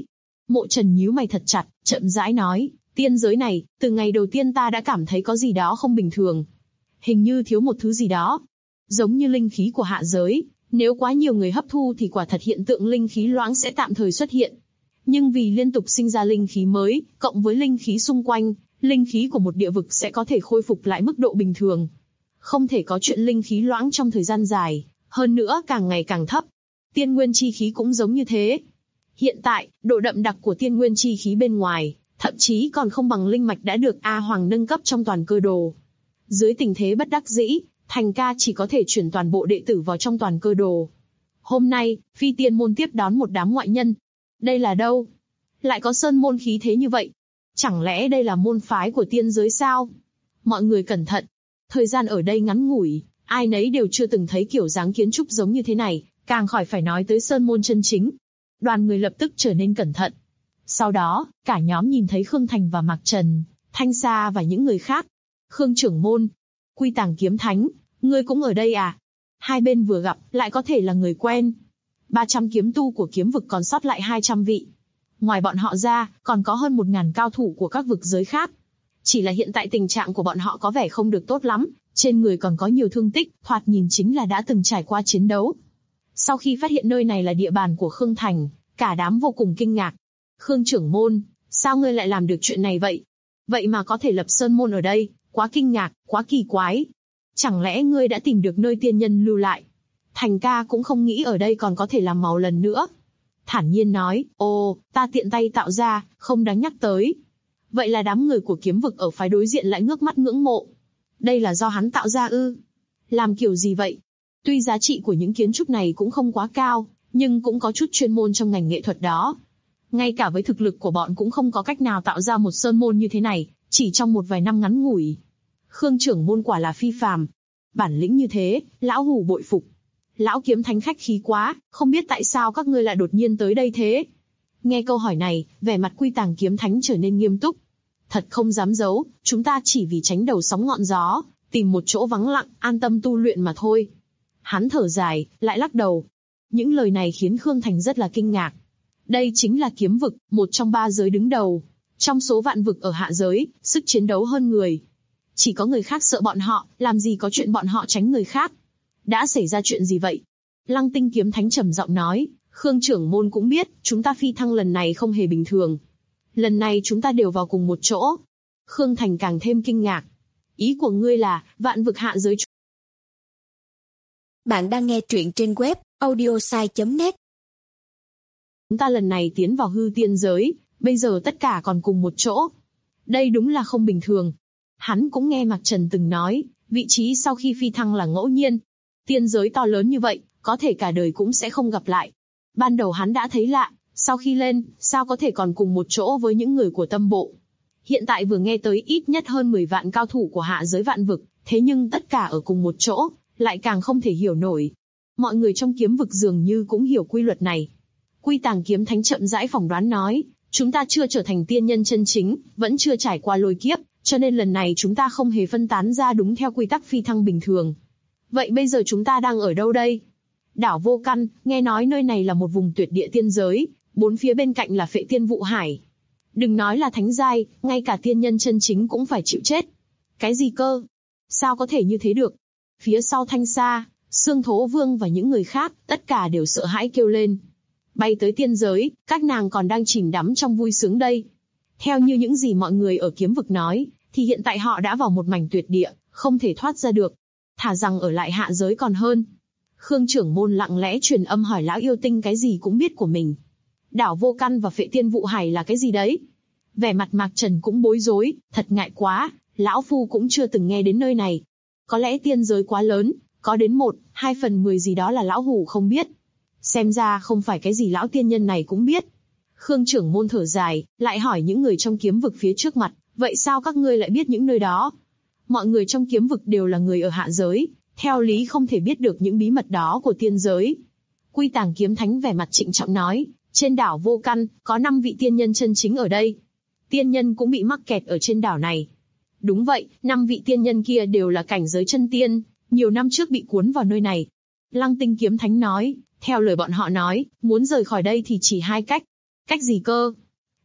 Mộ Trần nhíu mày thật chặt, chậm rãi nói, tiên giới này, từ ngày đầu tiên ta đã cảm thấy có gì đó không bình thường. Hình như thiếu một thứ gì đó. Giống như linh khí của hạ giới, nếu quá nhiều người hấp thu thì quả thật hiện tượng linh khí loãng sẽ tạm thời xuất hiện. Nhưng vì liên tục sinh ra linh khí mới, cộng với linh khí xung quanh, linh khí của một địa vực sẽ có thể khôi phục lại mức độ bình thường. Không thể có chuyện linh khí loãng trong thời gian dài, hơn nữa càng ngày càng thấp. Tiên nguyên chi khí cũng giống như thế. Hiện tại, độ đậm đặc của tiên nguyên chi khí bên ngoài, thậm chí còn không bằng linh mạch đã được A Hoàng nâng cấp trong toàn cơ đồ. Dưới tình thế bất đắc dĩ, Thành ca chỉ có thể chuyển toàn bộ đệ tử vào trong toàn cơ đồ. Hôm nay, Phi Tiên môn tiếp đón một đám ngoại nhân. Đây là đâu? Lại có sơn môn khí thế như vậy? Chẳng lẽ đây là môn phái của tiên giới sao? Mọi người cẩn thận. Thời gian ở đây ngắn ngủi, ai nấy đều chưa từng thấy kiểu dáng kiến trúc giống như thế này, càng khỏi phải nói tới sơn môn chân chính. Đoàn người lập tức trở nên cẩn thận. Sau đó, cả nhóm nhìn thấy Khương Thành và Mạc Trần, Thanh Sa và những người khác. Khương trưởng môn, Quy Tàng Kiếm Thánh, ngươi cũng ở đây à? Hai bên vừa gặp, lại có thể là người quen. 300 kiếm tu của kiếm vực còn sót lại 200 vị. Ngoài bọn họ ra, còn có hơn 1000 cao thủ của các vực giới khác. Chỉ là hiện tại tình trạng của bọn họ có vẻ không được tốt lắm, trên người còn có nhiều thương tích, thoạt nhìn chính là đã từng trải qua chiến đấu. Sau khi phát hiện nơi này là địa bàn của Khương Thành, cả đám vô cùng kinh ngạc. Khương trưởng môn, sao ngươi lại làm được chuyện này vậy? Vậy mà có thể lập sơn môn ở đây, quá kinh ngạc, quá kỳ quái. Chẳng lẽ ngươi đã tìm được nơi tiên nhân lưu lại? Thành ca cũng không nghĩ ở đây còn có thể làm màu lần nữa. Thản nhiên nói, ta tiện tay tạo ra, không đáng nhắc tới. Vậy là đám người của kiếm vực ở phái đối diện lại ngước mắt ngưỡng mộ. Đây là do hắn tạo ra ư? Làm kiểu gì vậy? Tuy giá trị của những kiến trúc này cũng không quá cao, nhưng cũng có chút chuyên môn trong ngành nghệ thuật đó. Ngay cả với thực lực của bọn cũng không có cách nào tạo ra một sơn môn như thế này, chỉ trong một vài năm ngắn ngủi. Khương trưởng môn quả là phi phàm. Bản lĩnh như thế, lão hủ bội phục. Lão kiếm thánh khách khí quá, không biết tại sao các ngươi lại đột nhiên tới đây thế. Nghe câu hỏi này, vẻ mặt Quy Tàng kiếm thánh trở nên nghiêm túc. Thật không dám giấu, chúng ta chỉ vì tránh đầu sóng ngọn gió, tìm một chỗ vắng lặng, an tâm tu luyện mà thôi. Hắn thở dài, lại lắc đầu. Những lời này khiến Khương Thành rất là kinh ngạc. Đây chính là kiếm vực, một trong 3 giới đứng đầu. Trong số vạn vực ở hạ giới, sức chiến đấu hơn người. Chỉ có người khác sợ bọn họ, làm gì có chuyện bọn họ tránh người khác. Đã xảy ra chuyện gì vậy? Lăng Tinh kiếm thánh trầm giọng nói, Khương trưởng môn cũng biết, chúng ta phi thăng lần này không hề bình thường. Lần này chúng ta đều vào cùng một chỗ. Khương Thành càng thêm kinh ngạc. Ý của ngươi là, vạn vực hạ giới. Bạn đang nghe truyện trên web audiosai.net. Chúng ta lần này tiến vào hư tiên giới, bây giờ tất cả còn cùng một chỗ. Đây đúng là không bình thường. Hắn cũng nghe Mạc Trần từng nói, vị trí sau khi phi thăng là ngẫu nhiên. Tiên giới to lớn như vậy, có thể cả đời cũng sẽ không gặp lại. Ban đầu hắn đã thấy lạ, sau khi lên, sao có thể còn cùng một chỗ với những người của tâm bộ. Hiện tại vừa nghe tới ít nhất hơn 10 vạn cao thủ của hạ giới vạn vực, thế nhưng tất cả ở cùng một chỗ, lại càng không thể hiểu nổi. Mọi người trong kiếm vực dường như cũng hiểu quy luật này. Quy Tàng kiếm thánh chậm rãi phỏng đoán nói, chúng ta chưa trở thành tiên nhân chân chính, vẫn chưa trải qua lôi kiếp, cho nên lần này chúng ta không hề phân tán ra đúng theo quy tắc phi thăng bình thường. Vậy bây giờ chúng ta đang ở đâu đây? Đảo Vô Căn, nghe nói nơi này là một vùng tuyệt địa tiên giới, 4 phía bên cạnh là Phệ Tiên Vụ Hải. Đừng nói là thánh giai, ngay cả tiên nhân chân chính cũng phải chịu chết. Cái gì cơ? Sao có thể như thế được? Phía sau Thanh Sa, Xương Thố Vương và những người khác, tất cả đều sợ hãi kêu lên. Bay tới tiên giới, các nàng còn đang chìm đắm trong vui sướng đây. Theo như những gì mọi người ở kiếm vực nói, thì hiện tại họ đã vào một mảnh tuyệt địa, không thể thoát ra được. Thà rằng ở lại hạ giới còn hơn. Khương trưởng môn lặng lẽ truyền âm hỏi lão yêu tinh cái gì cũng biết của mình. Đảo Vô Căn và Phệ Tiên Vụ Hải là cái gì đấy? Vẻ mặt Mạc Trần cũng bối rối, thật ngại quá, lão phu cũng chưa từng nghe đến nơi này. Có lẽ tiên giới quá lớn, có đến 1/2/10 gì đó là lão hủ không biết. Xem ra không phải cái gì lão tiên nhân này cũng biết. Khương trưởng môn thở dài, lại hỏi những người trong kiếm vực phía trước mặt, vậy sao các ngươi lại biết những nơi đó? Mọi người trong kiếm vực đều là người ở hạ giới, theo lý không thể biết được những bí mật đó của tiên giới. Quy Tàng kiếm thánh vẻ mặt trịnh trọng nói, trên đảo Vô Căn, có 5 vị tiên nhân chân chính ở đây. Tiên nhân cũng bị mắc kẹt ở trên đảo này. Đúng vậy, 5 vị tiên nhân kia đều là cảnh giới chân tiên, nhiều năm trước bị cuốn vào nơi này. Lăng Tinh kiếm thánh nói, theo lời bọn họ nói, muốn rời khỏi đây thì chỉ 2 cách. Cách gì cơ?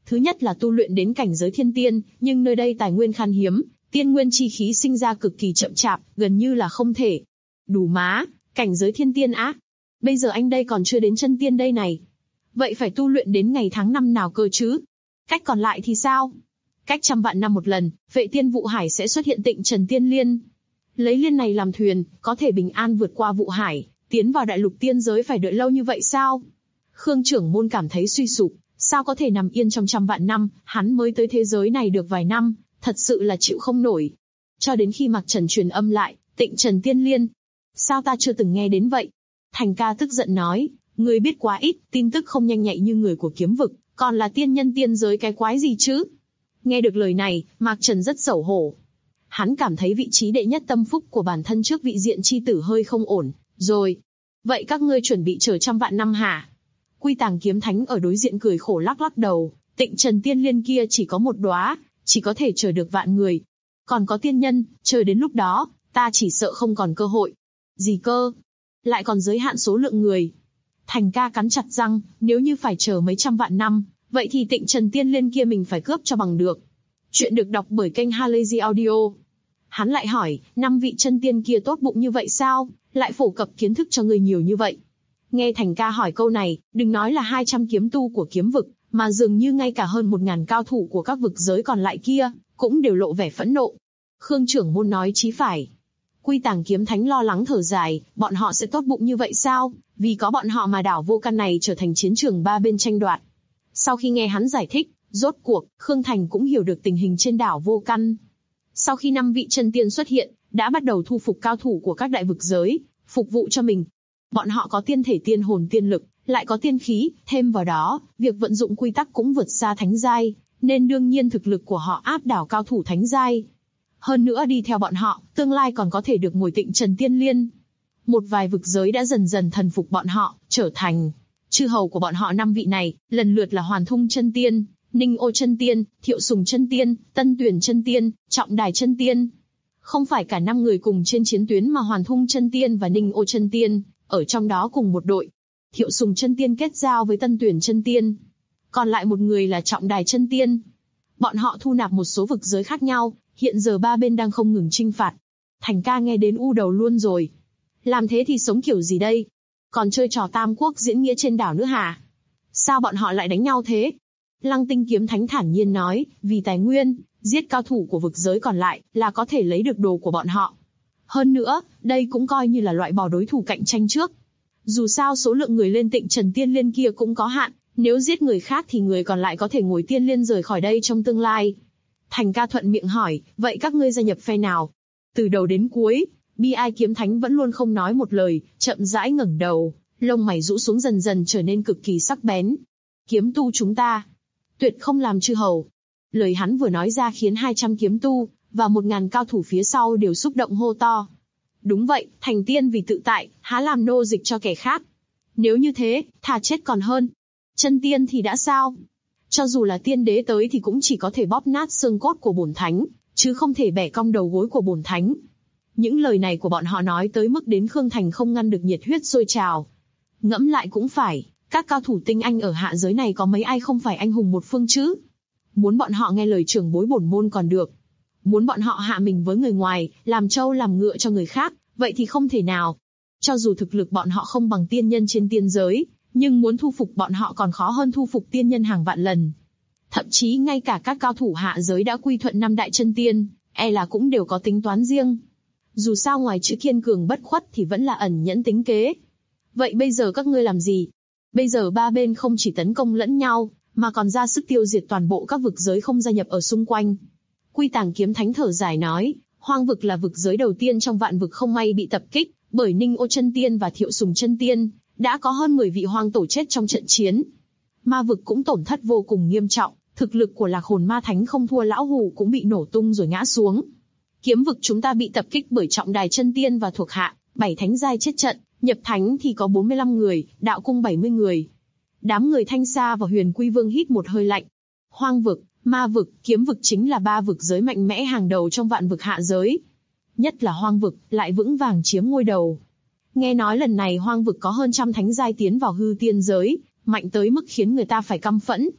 Thứ nhất là tu luyện đến cảnh giới thiên tiên, nhưng nơi đây tài nguyên khan hiếm, tiên nguyên chi khí sinh ra cực kỳ chậm chạp, gần như là không thể. Đủ má, cảnh giới thiên tiên á. Bây giờ anh đây còn chưa đến chân tiên đây này. Vậy phải tu luyện đến ngày tháng năm nào cơ chứ? Cách còn lại thì sao? Cách trăm vạn năm một lần, Vệ Tiên Vụ Hải sẽ xuất hiện Tịnh Trần Tiên Liên. Lấy liên này làm thuyền, có thể bình an vượt qua vụ hải, tiến vào đại lục tiên giới phải đợi lâu như vậy sao? Khương trưởng môn cảm thấy suy sụp, sao có thể nằm yên trong trăm vạn năm, hắn mới tới thế giới này được vài năm, thật sự là chịu không nổi. Cho đến khi Mạc Trần truyền âm lại, Tịnh Trần Tiên Liên. Sao ta chưa từng nghe đến vậy? Thành ca tức giận nói, người biết quá ít, tin tức không nhanh nhạy như người của kiếm vực, còn là tiên nhân tiên giới cái quái gì chứ? Nghe được lời này, Mạc Trần rất xấu hổ. Hắn cảm thấy vị trí đệ nhất tâm phúc của bản thân trước vị diện chi tử hơi không ổn, rồi. Vậy các ngươi chuẩn bị chờ trăm vạn năm hả? Quy Tàng Kiếm Thánh ở đối diện cười khổ lắc lắc đầu, Tịnh Trần Tiên Liên kia chỉ có một đóa, chỉ có thể chờ được vạn người. Còn có tiên nhân, chờ đến lúc đó, ta chỉ sợ không còn cơ hội. Gì cơ? Lại còn giới hạn số lượng người. Thành ca cắn chặt răng, nếu như phải chờ mấy trăm vạn năm, vậy thì Tịnh Trần Tiên Liên kia mình phải cướp cho bằng được. Chuyện được đọc bởi kênh Halazy Audio. Hắn lại hỏi, 5 vị chân tiên kia tốt bụng như vậy sao, lại phổ cập kiến thức cho người nhiều như vậy. Nghe Thành ca hỏi câu này, đừng nói là 200 kiếm tu của kiếm vực, mà dường như ngay cả hơn 1000 cao thủ của các vực giới còn lại kia, cũng đều lộ vẻ phẫn nộ. Khương trưởng môn nói chí phải. Quy Tàng Kiếm Thánh lo lắng thở dài, bọn họ sẽ tốt bụng như vậy sao, vì có bọn họ mà đảo vô căn này trở thành chiến trường ba bên tranh đoạt. Sau khi nghe hắn giải thích, rốt cuộc, Khương Thành cũng hiểu được tình hình trên đảo vô căn. Sau khi 5 vị chân tiên xuất hiện, đã bắt đầu thu phục cao thủ của các đại vực giới, phục vụ cho mình. Bọn họ có tiên thể tiên hồn tiên lực, lại có tiên khí, thêm vào đó, việc vận dụng quy tắc cũng vượt xa thánh giai, nên đương nhiên thực lực của họ áp đảo cao thủ thánh giai. Hơn nữa đi theo bọn họ, tương lai còn có thể được ngồi Tịnh Trần Tiên Liên. Một vài vực giới đã dần dần thần phục bọn họ, trở thành chư hầu của bọn họ. 5 vị này, lần lượt là Hoàn Thung Chân Tiên, Ninh Ô Chân Tiên, Thiệu Sùng Chân Tiên, Tân Tuyền Chân Tiên, Trọng Đài Chân Tiên. Không phải cả 5 người cùng trên chiến tuyến mà Hoàn Thung Chân Tiên và Ninh Ô Chân Tiên ở trong đó cùng một đội. Thiệu Sùng Chân Tiên kết giao với Tân Tuyền Chân Tiên, còn lại một người là Trọng Đài Chân Tiên. Bọn họ thu nạp một số vực giới khác nhau, hiện giờ ba bên đang không ngừng chinh phạt. Thành ca nghe đến u đầu luôn rồi. Làm thế thì sống kiểu gì đây? Còn chơi trò tam quốc diễn nghĩa trên đảo nữa hả? Sao bọn họ lại đánh nhau thế? Lăng Tinh Kiếm Thánh thản nhiên nói, vì tài nguyên, giết cao thủ của vực giới còn lại là có thể lấy được đồ của bọn họ. Hơn nữa, đây cũng coi như là loại bỏ đối thủ cạnh tranh trước. Dù sao số lượng người lên Tịnh Trần Tiên Liên kia cũng có hạn, nếu giết người khác thì người còn lại có thể ngồi tiên liên rời khỏi đây trong tương lai. Thành ca thuận miệng hỏi, vậy các ngươi gia nhập phe nào? Từ đầu đến cuối, Bi Ai Kiếm Thánh vẫn luôn không nói một lời, chậm rãi ngẩng đầu, lông mày rũ xuống dần dần trở nên cực kỳ sắc bén. Kiếm tu chúng ta, tuyệt không làm chư hầu. Lời hắn vừa nói ra khiến 200 kiếm tu và 1000 cao thủ phía sau đều xúc động hô to. Đúng vậy, thành tiên vì tự tại, há làm nô dịch cho kẻ khác. Nếu như thế, thà chết còn hơn. Chân tiên thì đã sao? Cho dù là tiên đế tới thì cũng chỉ có thể bóp nát xương cốt của bổn thánh, chứ không thể bẻ cong đầu gối của bổn thánh. Những lời này của bọn họ nói tới mức đến Khương Thành không ngăn được nhiệt huyết sôi trào. Ngẫm lại cũng phải, các cao thủ tinh anh ở hạ giới này có mấy ai không phải anh hùng một phương chứ? Muốn bọn họ nghe lời trưởng bối bổn môn còn được. Muốn bọn họ hạ mình với người ngoài, làm trâu làm ngựa cho người khác, vậy thì không thể nào. Cho dù thực lực bọn họ không bằng tiên nhân trên tiên giới, nhưng muốn thu phục bọn họ còn khó hơn thu phục tiên nhân hàng vạn lần. Thậm chí ngay cả các cao thủ hạ giới đã quy thuận 5 đại chân tiên, e là cũng đều có tính toán riêng. Dù sao ngoài chữ kiên cường bất khuất thì vẫn là ẩn nhẫn tính kế. Vậy bây giờ các ngươi làm gì? Bây giờ ba bên không chỉ tấn công lẫn nhau, mà còn ra sức tiêu diệt toàn bộ các vực giới không gia nhập ở xung quanh. Quy Tàng Kiếm Thánh thở dài nói, Hoang vực là vực giới đầu tiên trong vạn vực không may bị tập kích bởi Ninh Ô Chân Tiên và Thiệu Sùng Chân Tiên, đã có hơn 10 vị hoang tổ chết trong trận chiến. Ma vực cũng tổn thất vô cùng nghiêm trọng, thực lực của Lạc Hồn Ma Thánh không thua lão hủ cũng bị nổ tung rồi ngã xuống. Kiếm vực chúng ta bị tập kích bởi Trọng Đài Chân Tiên và thuộc hạ, 7 thánh giai chết trận, nhập thánh thì có 45 người, đạo cung 70 người. Đám người Thanh Sa và Huyền Quy Vương hít một hơi lạnh. Hoang vực, ma vực, kiếm vực chính là 3 vực giới mạnh mẽ hàng đầu trong vạn vực hạ giới. Nhất là hoang vực, lại vững vàng chiếm ngôi đầu. Nghe nói lần này hoang vực có hơn trăm thánh giai tiến vào hư tiên giới, mạnh tới mức khiến người ta phải căm phẫn.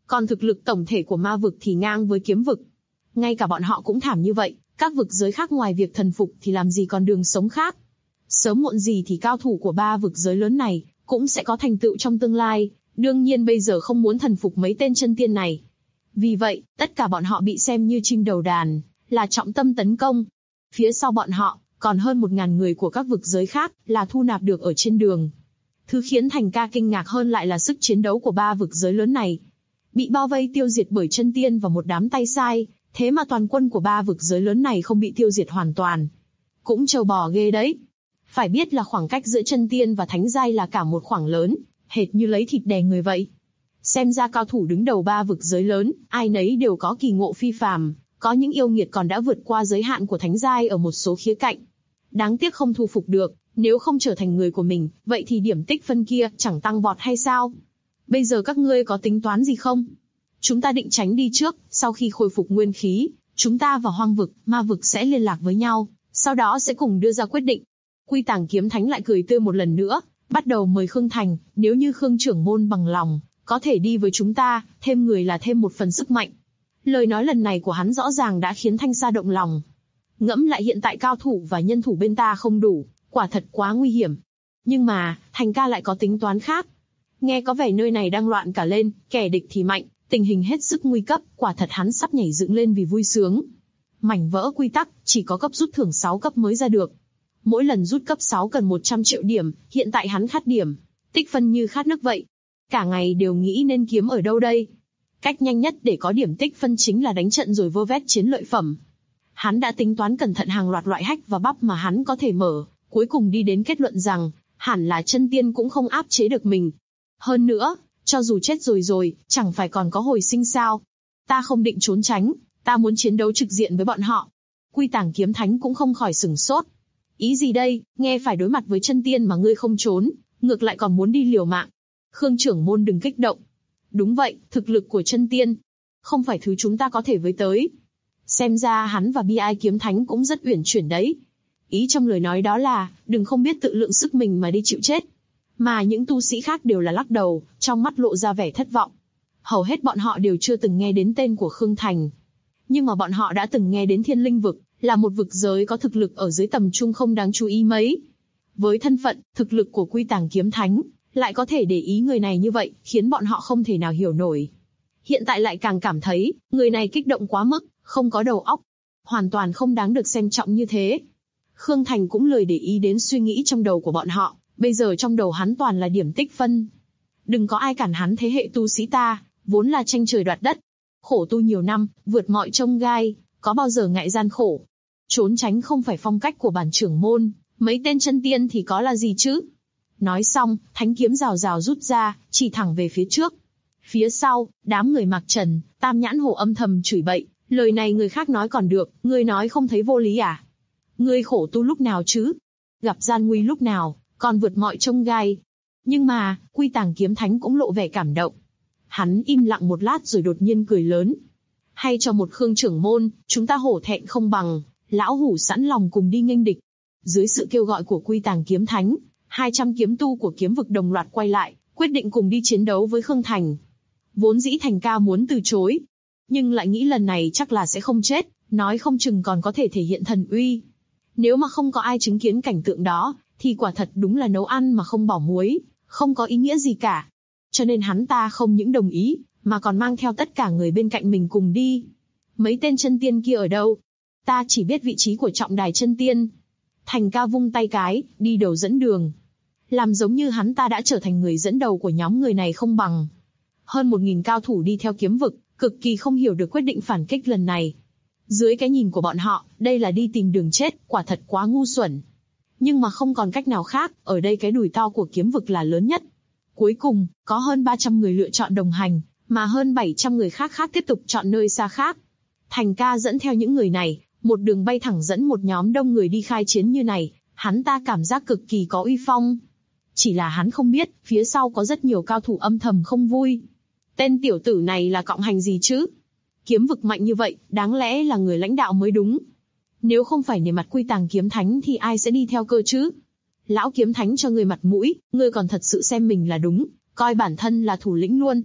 Còn thực lực tổng thể của ma vực thì ngang với kiếm vực. Ngay cả bọn họ cũng thảm như vậy, các vực giới khác ngoài việc thần phục thì làm gì còn đường sống khác. Sớm muộn gì thì cao thủ của 3 vực giới lớn này cũng sẽ có thành tựu trong tương lai, đương nhiên bây giờ không muốn thần phục mấy tên chân tiên này. Vì vậy, tất cả bọn họ bị xem như chim đầu đàn, là trọng tâm tấn công. Phía sau bọn họ, còn hơn 1000 người của các vực giới khác, là thu nạp được ở trên đường. Thứ khiến Thành Ca kinh ngạc hơn lại là sức chiến đấu của 3 vực giới lớn này. Bị bao vây tiêu diệt bởi chân tiên và một đám tay sai, thế mà toàn quân của 3 vực giới lớn này không bị tiêu diệt hoàn toàn. Cũng trâu bò ghê đấy. Phải biết là khoảng cách giữa chân tiên và thánh giai là cả một khoảng lớn, hệt như lấy thịt đè người vậy. Xem ra cao thủ đứng đầu 3 vực giới lớn, ai nấy đều có kỳ ngộ phi phàm, có những yêu nghiệt còn đã vượt qua giới hạn của thánh giai ở một số khía cạnh. Đáng tiếc không thu phục được, nếu không trở thành người của mình, vậy thì điểm tích phân kia chẳng tăng vọt hay sao? Bây giờ các ngươi có tính toán gì không? Chúng ta định tránh đi trước, sau khi khôi phục nguyên khí, chúng ta vào hoang vực, ma vực sẽ liên lạc với nhau, sau đó sẽ cùng đưa ra quyết định. Quy Tàng Kiếm Thánh lại cười tươi một lần nữa, bắt đầu mời Khương Thành, nếu như Khương trưởng môn bằng lòng, có thể đi với chúng ta, thêm người là thêm một phần sức mạnh. Lời nói lần này của hắn rõ ràng đã khiến Thanh Sa động lòng. Ngẫm lại hiện tại cao thủ và nhân thủ bên ta không đủ, quả thật quá nguy hiểm. Nhưng mà, Thành ca lại có tính toán khác. Nghe có vẻ nơi này đang loạn cả lên, kẻ địch thì mạnh, tình hình hết sức nguy cấp, quả thật hắn sắp nhảy dựng lên vì vui sướng. Mảnh vỡ quy tắc, chỉ có cấp rút thưởng 6 cấp mới ra được. Mỗi lần rút cấp 6 cần 100 triệu điểm, hiện tại hắn khát điểm, tích phân như khát nước vậy. Cả ngày đều nghĩ nên kiếm ở đâu đây. Cách nhanh nhất để có điểm tích phân chính là đánh trận rồi vơ vét chiến lợi phẩm. Hắn đã tính toán cẩn thận hàng loạt loại hack và bắp mà hắn có thể mở, cuối cùng đi đến kết luận rằng, hẳn là chân tiên cũng không áp chế được mình. Hơn nữa, cho dù chết rồi, chẳng phải còn có hồi sinh sao. Ta không định trốn tránh, ta muốn chiến đấu trực diện với bọn họ. Quy Tàng Kiếm Thánh cũng không khỏi sửng sốt. Ý gì đây, nghe phải đối mặt với chân tiên mà ngươi không trốn, ngược lại còn muốn đi liều mạng. Khương trưởng môn đừng kích động. Đúng vậy, thực lực của chân tiên, không phải thứ chúng ta có thể với tới. Xem ra hắn và Bi Ai Kiếm Thánh cũng rất uyển chuyển đấy. Ý trong lời nói đó là, đừng không biết tự lượng sức mình mà đi chịu chết. Mà những tu sĩ khác đều là lắc đầu, trong mắt lộ ra vẻ thất vọng. Hầu hết bọn họ đều chưa từng nghe đến tên của Khương Thành. Nhưng mà bọn họ đã từng nghe đến Thiên Linh Vực, là một vực giới có thực lực ở dưới tầm trung không đáng chú ý mấy. Với thân phận, thực lực của Quy Tàng Kiếm Thánh, lại có thể để ý người này như vậy, khiến bọn họ không thể nào hiểu nổi. Hiện tại lại càng cảm thấy, người này kích động quá mức, không có đầu óc. Hoàn toàn không đáng được xem trọng như thế. Khương Thành cũng lười để ý đến suy nghĩ trong đầu của bọn họ, bây giờ trong đầu hắn toàn là điểm tích phân. Đừng có ai cản hắn, thế hệ tu sĩ ta, vốn là tranh trời đoạt đất. Khổ tu nhiều năm, vượt mọi chông gai, có bao giờ ngại gian khổ. Trốn tránh không phải phong cách của bản trưởng môn, mấy tên chân tiên thì có là gì chứ. Nói xong, thánh kiếm rào rào rút ra, chỉ thẳng về phía trước. Phía sau, đám người Mạc Trần, Tam Nhãn Hổ âm thầm chửi bậy, lời này người khác nói còn được, ngươi nói không thấy vô lý à? Ngươi khổ tu lúc nào chứ? Gặp gian nguy lúc nào, còn vượt mọi chông gai. Nhưng mà, Quy Tàng Kiếm Thánh cũng lộ vẻ cảm động. Hắn im lặng một lát rồi đột nhiên cười lớn. Hay cho một Khương trưởng môn, chúng ta hổ thẹn không bằng, lão hủ sẵn lòng cùng đi nghênh địch. Dưới sự kêu gọi của Quy Tàng Kiếm Thánh, 200 kiếm tu của kiếm vực đồng loạt quay lại, quyết định cùng đi chiến đấu với Khương Thành. Vốn dĩ Thành ca muốn từ chối, nhưng lại nghĩ lần này chắc là sẽ không chết, nói không chừng còn có thể thể hiện thần uy. Nếu mà không có ai chứng kiến cảnh tượng đó, thì quả thật đúng là nấu ăn mà không bỏ muối, không có ý nghĩa gì cả. Cho nên hắn ta không những đồng ý, mà còn mang theo tất cả người bên cạnh mình cùng đi. Mấy tên chân tiên kia ở đâu? Ta chỉ biết vị trí của trọng đài chân tiên. Thành ca vung tay cái, đi đầu dẫn đường. Làm giống như hắn ta đã trở thành người dẫn đầu của nhóm người này không bằng. Hơn 1000 cao thủ đi theo kiếm vực, cực kỳ không hiểu được quyết định phản kích lần này. Dưới cái nhìn của bọn họ, đây là đi tìm đường chết, quả thật quá ngu xuẩn. Nhưng mà không còn cách nào khác, ở đây cái đùi to của kiếm vực là lớn nhất. Cuối cùng, có hơn 300 người lựa chọn đồng hành, mà hơn 700 người khác tiếp tục chọn nơi xa khác. Thành ca dẫn theo những người này, một đường bay thẳng dẫn một nhóm đông người đi khai chiến như này, hắn ta cảm giác cực kỳ có uy phong. Chỉ là hắn không biết, phía sau có rất nhiều cao thủ âm thầm không vui. Tên tiểu tử này là cộng hành gì chứ? Kiếm vực mạnh như vậy, đáng lẽ là người lãnh đạo mới đúng. Nếu không phải nể mặt Quy Tàng Kiếm Thánh thì ai sẽ đi theo cơ chứ? Lão Kiếm Thánh cho ngươi mặt mũi, ngươi còn thật sự xem mình là đúng, coi bản thân là thủ lĩnh luôn.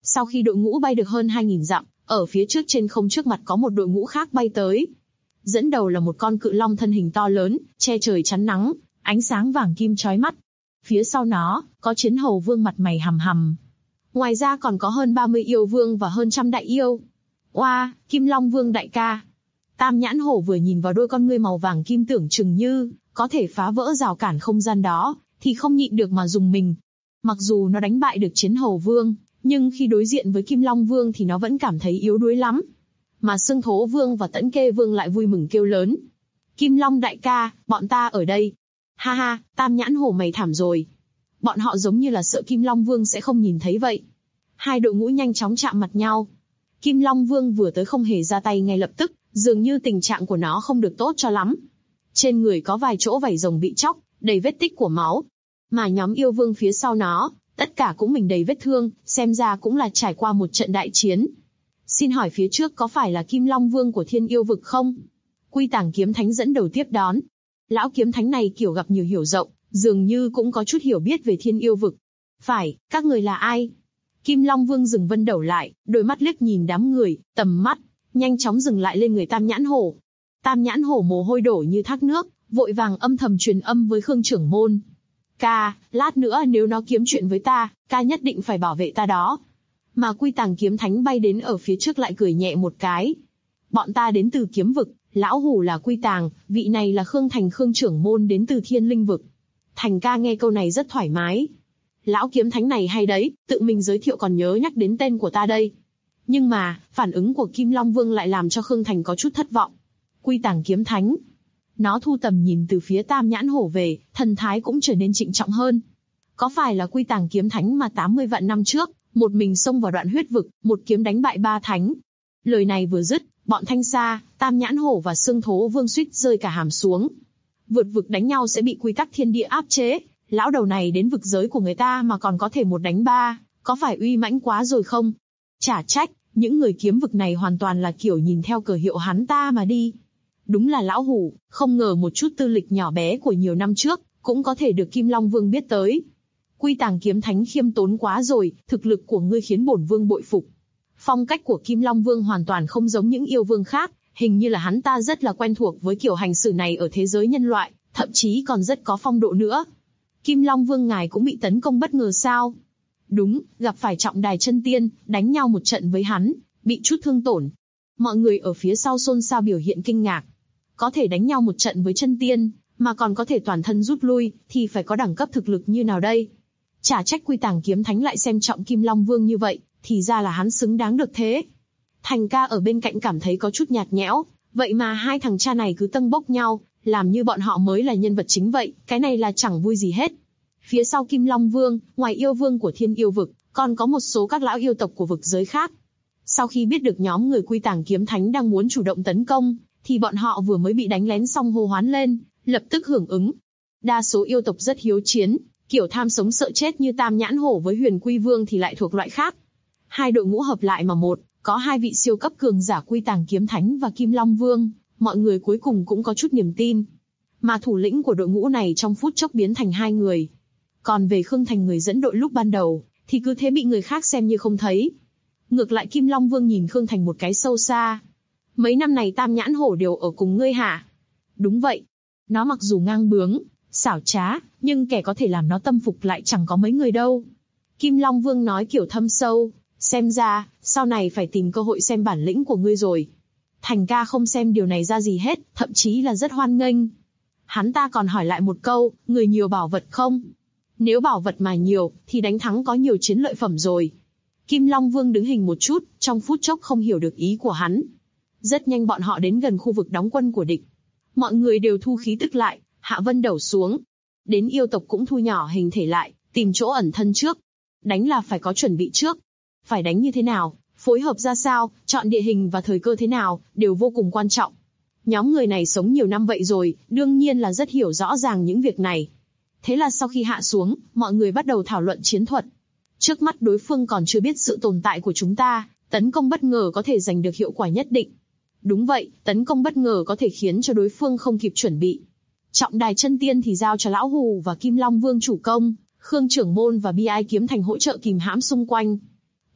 Sau khi đội ngũ bay được hơn 2.000 dặm, ở phía trước trên không trước mặt có một đội ngũ khác bay tới. Dẫn đầu là một con cự long thân hình to lớn, che trời chắn nắng, ánh sáng vàng kim chói mắt. Phía sau nó, có Chiến Hầu Vương mặt mày hằm hằm. Ngoài ra còn có hơn 30 yêu vương và hơn trăm đại yêu. Oa, Kim Long Vương đại ca. Tam Nhãn Hổ vừa nhìn vào đôi con ngươi màu vàng kim tưởng chừng như có thể phá vỡ rào cản không gian đó, thì không nhịn được mà rùng mình. Mặc dù nó đánh bại được Chiến Hầu Vương, nhưng khi đối diện với Kim Long Vương thì nó vẫn cảm thấy yếu đuối lắm. Mà Xương Thố Vương và Tẫn Kê Vương lại vui mừng kêu lớn. Kim Long đại ca, bọn ta ở đây. Ha ha, Tam Nhãn Hổ mày thảm rồi. Bọn họ giống như là sợ Kim Long Vương sẽ không nhìn thấy vậy. Hai đội ngũ nhanh chóng chạm mặt nhau. Kim Long Vương vừa tới không hề ra tay ngay lập tức, dường như tình trạng của nó không được tốt cho lắm. Trên người có vài chỗ vảy rồng bị chóc, đầy vết tích của máu. Mà nhóm yêu vương phía sau nó, tất cả cũng mình đầy vết thương, xem ra cũng là trải qua một trận đại chiến. Xin hỏi phía trước có phải là Kim Long Vương của Thiên Yêu Vực không? Quy Tàng Kiếm Thánh dẫn đầu tiếp đón. Lão kiếm thánh này kiểu gặp nhiều hiểu rộng, dường như cũng có chút hiểu biết về Thiên Yêu Vực. Phải, các người là ai? Kim Long Vương dừng vân đầu lại, đôi mắt liếc nhìn đám người, tầm mắt nhanh chóng dừng lại lên người Tam Nhãn Hổ. Tam Nhãn Hổ mồ hôi đổ như thác nước, vội vàng âm thầm truyền âm với Khương trưởng môn. Ca, lát nữa nếu nó kiếm chuyện với ta, ca nhất định phải bảo vệ ta đó. Mà Quy Tàng Kiếm Thánh bay đến ở phía trước lại cười nhẹ một cái. Bọn ta đến từ Kiếm Vực, lão hủ là Quy Tàng, vị này là Khương Thành Khương trưởng môn đến từ Thiên Linh Vực. Thành ca nghe câu này rất thoải mái. Lão kiếm thánh này hay đấy, tự mình giới thiệu còn nhớ nhắc đến tên của ta đây. Nhưng mà, phản ứng của Kim Long Vương lại làm cho Khương Thành có chút thất vọng. Quy Tàng Kiếm Thánh. Nó thu tầm nhìn từ phía Tam Nhãn Hổ về, thần thái cũng trở nên trịnh trọng hơn. Có phải là Quy Tàng Kiếm Thánh mà 80 vạn năm trước, một mình xông vào đoạn huyết vực, một kiếm đánh bại 3 thánh? Lời này vừa dứt, bọn Thanh Sa, Tam Nhãn Hổ và Xương Thố Vương suýt rơi cả hàm xuống. Vượt vực đánh nhau sẽ bị quy tắc thiên địa áp chế. Lão đầu này đến vực giới của người ta mà còn có thể một đánh 3, có phải uy mãnh quá rồi không? Chả trách, những người kiếm vực này hoàn toàn là kiểu nhìn theo cờ hiệu hắn ta mà đi. Đúng là lão hủ, không ngờ một chút tư lịch nhỏ bé của nhiều năm trước, cũng có thể được Kim Long Vương biết tới. Quy Tàng Kiếm Thánh khiêm tốn quá rồi, thực lực của ngươi khiến bổn vương bội phục. Phong cách của Kim Long Vương hoàn toàn không giống những yêu vương khác, hình như là hắn ta rất là quen thuộc với kiểu hành xử này ở thế giới nhân loại, thậm chí còn rất có phong độ nữa. Kim Long Vương ngài cũng bị tấn công bất ngờ sao? Đúng, gặp phải Trọng Đài Chân Tiên, đánh nhau một trận với hắn, bị chút thương tổn. Mọi người ở phía sau xôn xao biểu hiện kinh ngạc. Có thể đánh nhau một trận với Chân Tiên, mà còn có thể toàn thân rút lui, thì phải có đẳng cấp thực lực như nào đây? Chả trách Quy Tàng Kiếm Thánh lại xem trọng Kim Long Vương như vậy, thì ra là hắn xứng đáng được thế. Thành ca ở bên cạnh cảm thấy có chút nhạt nhẽo, vậy mà hai thằng cha này cứ tâng bốc nhau, làm như bọn họ mới là nhân vật chính vậy, cái này là chẳng vui gì hết. Phía sau Kim Long Vương, ngoài yêu vương của Thiên Yêu Vực, còn có một số các lão yêu tộc của vực giới khác. Sau khi biết được nhóm người Quy Tàng Kiếm Thánh đang muốn chủ động tấn công, thì bọn họ vừa mới bị đánh lén xong hô hoán lên, lập tức hưởng ứng. Đa số yêu tộc rất hiếu chiến, kiểu tham sống sợ chết như Tam Nhãn Hổ với Huyền Quy Vương thì lại thuộc loại khác. Hai đội ngũ hợp lại mà một, có hai vị siêu cấp cường giả Quy Tàng Kiếm Thánh và Kim Long Vương, mọi người cuối cùng cũng có chút niềm tin. Mà thủ lĩnh của đội ngũ này trong phút chốc biến thành hai người. Còn về Khương Thành người dẫn đội lúc ban đầu, thì cứ thế bị người khác xem như không thấy. Ngược lại Kim Long Vương nhìn Khương Thành một cái sâu xa. Mấy năm này Tam Nhãn Hổ đều ở cùng ngươi hả? Đúng vậy. Nó mặc dù ngang bướng, xảo trá, nhưng kẻ có thể làm nó tâm phục lại chẳng có mấy người đâu. Kim Long Vương nói kiểu thâm sâu, xem ra, sau này phải tìm cơ hội xem bản lĩnh của ngươi rồi. Thành ca không xem điều này ra gì hết, thậm chí là rất hoan nghênh. Hắn ta còn hỏi lại một câu, người nhiều bảo vật không? Nếu bảo vật mà nhiều, thì đánh thắng có nhiều chiến lợi phẩm rồi. Kim Long Vương đứng hình một chút, trong phút chốc không hiểu được ý của hắn. Rất nhanh bọn họ đến gần khu vực đóng quân của địch. Mọi người đều thu khí tức lại, hạ vân đầu xuống. Đến yêu tộc cũng thu nhỏ hình thể lại, tìm chỗ ẩn thân trước. Đánh là phải có chuẩn bị trước. Phải đánh như thế nào, phối hợp ra sao, chọn địa hình và thời cơ thế nào, đều vô cùng quan trọng. Nhóm người này sống nhiều năm vậy rồi, đương nhiên là rất hiểu rõ ràng những việc này. Thế là sau khi hạ xuống, mọi người bắt đầu thảo luận chiến thuật. Trước mắt đối phương còn chưa biết sự tồn tại của chúng ta, tấn công bất ngờ có thể giành được hiệu quả nhất định. Đúng vậy, tấn công bất ngờ có thể khiến cho đối phương không kịp chuẩn bị. Trọng Đài Chân Tiên thì giao cho Lão Hù và Kim Long Vương chủ công, Khương trưởng môn và Bi Ai Kiếm Thành hỗ trợ kìm hãm xung quanh.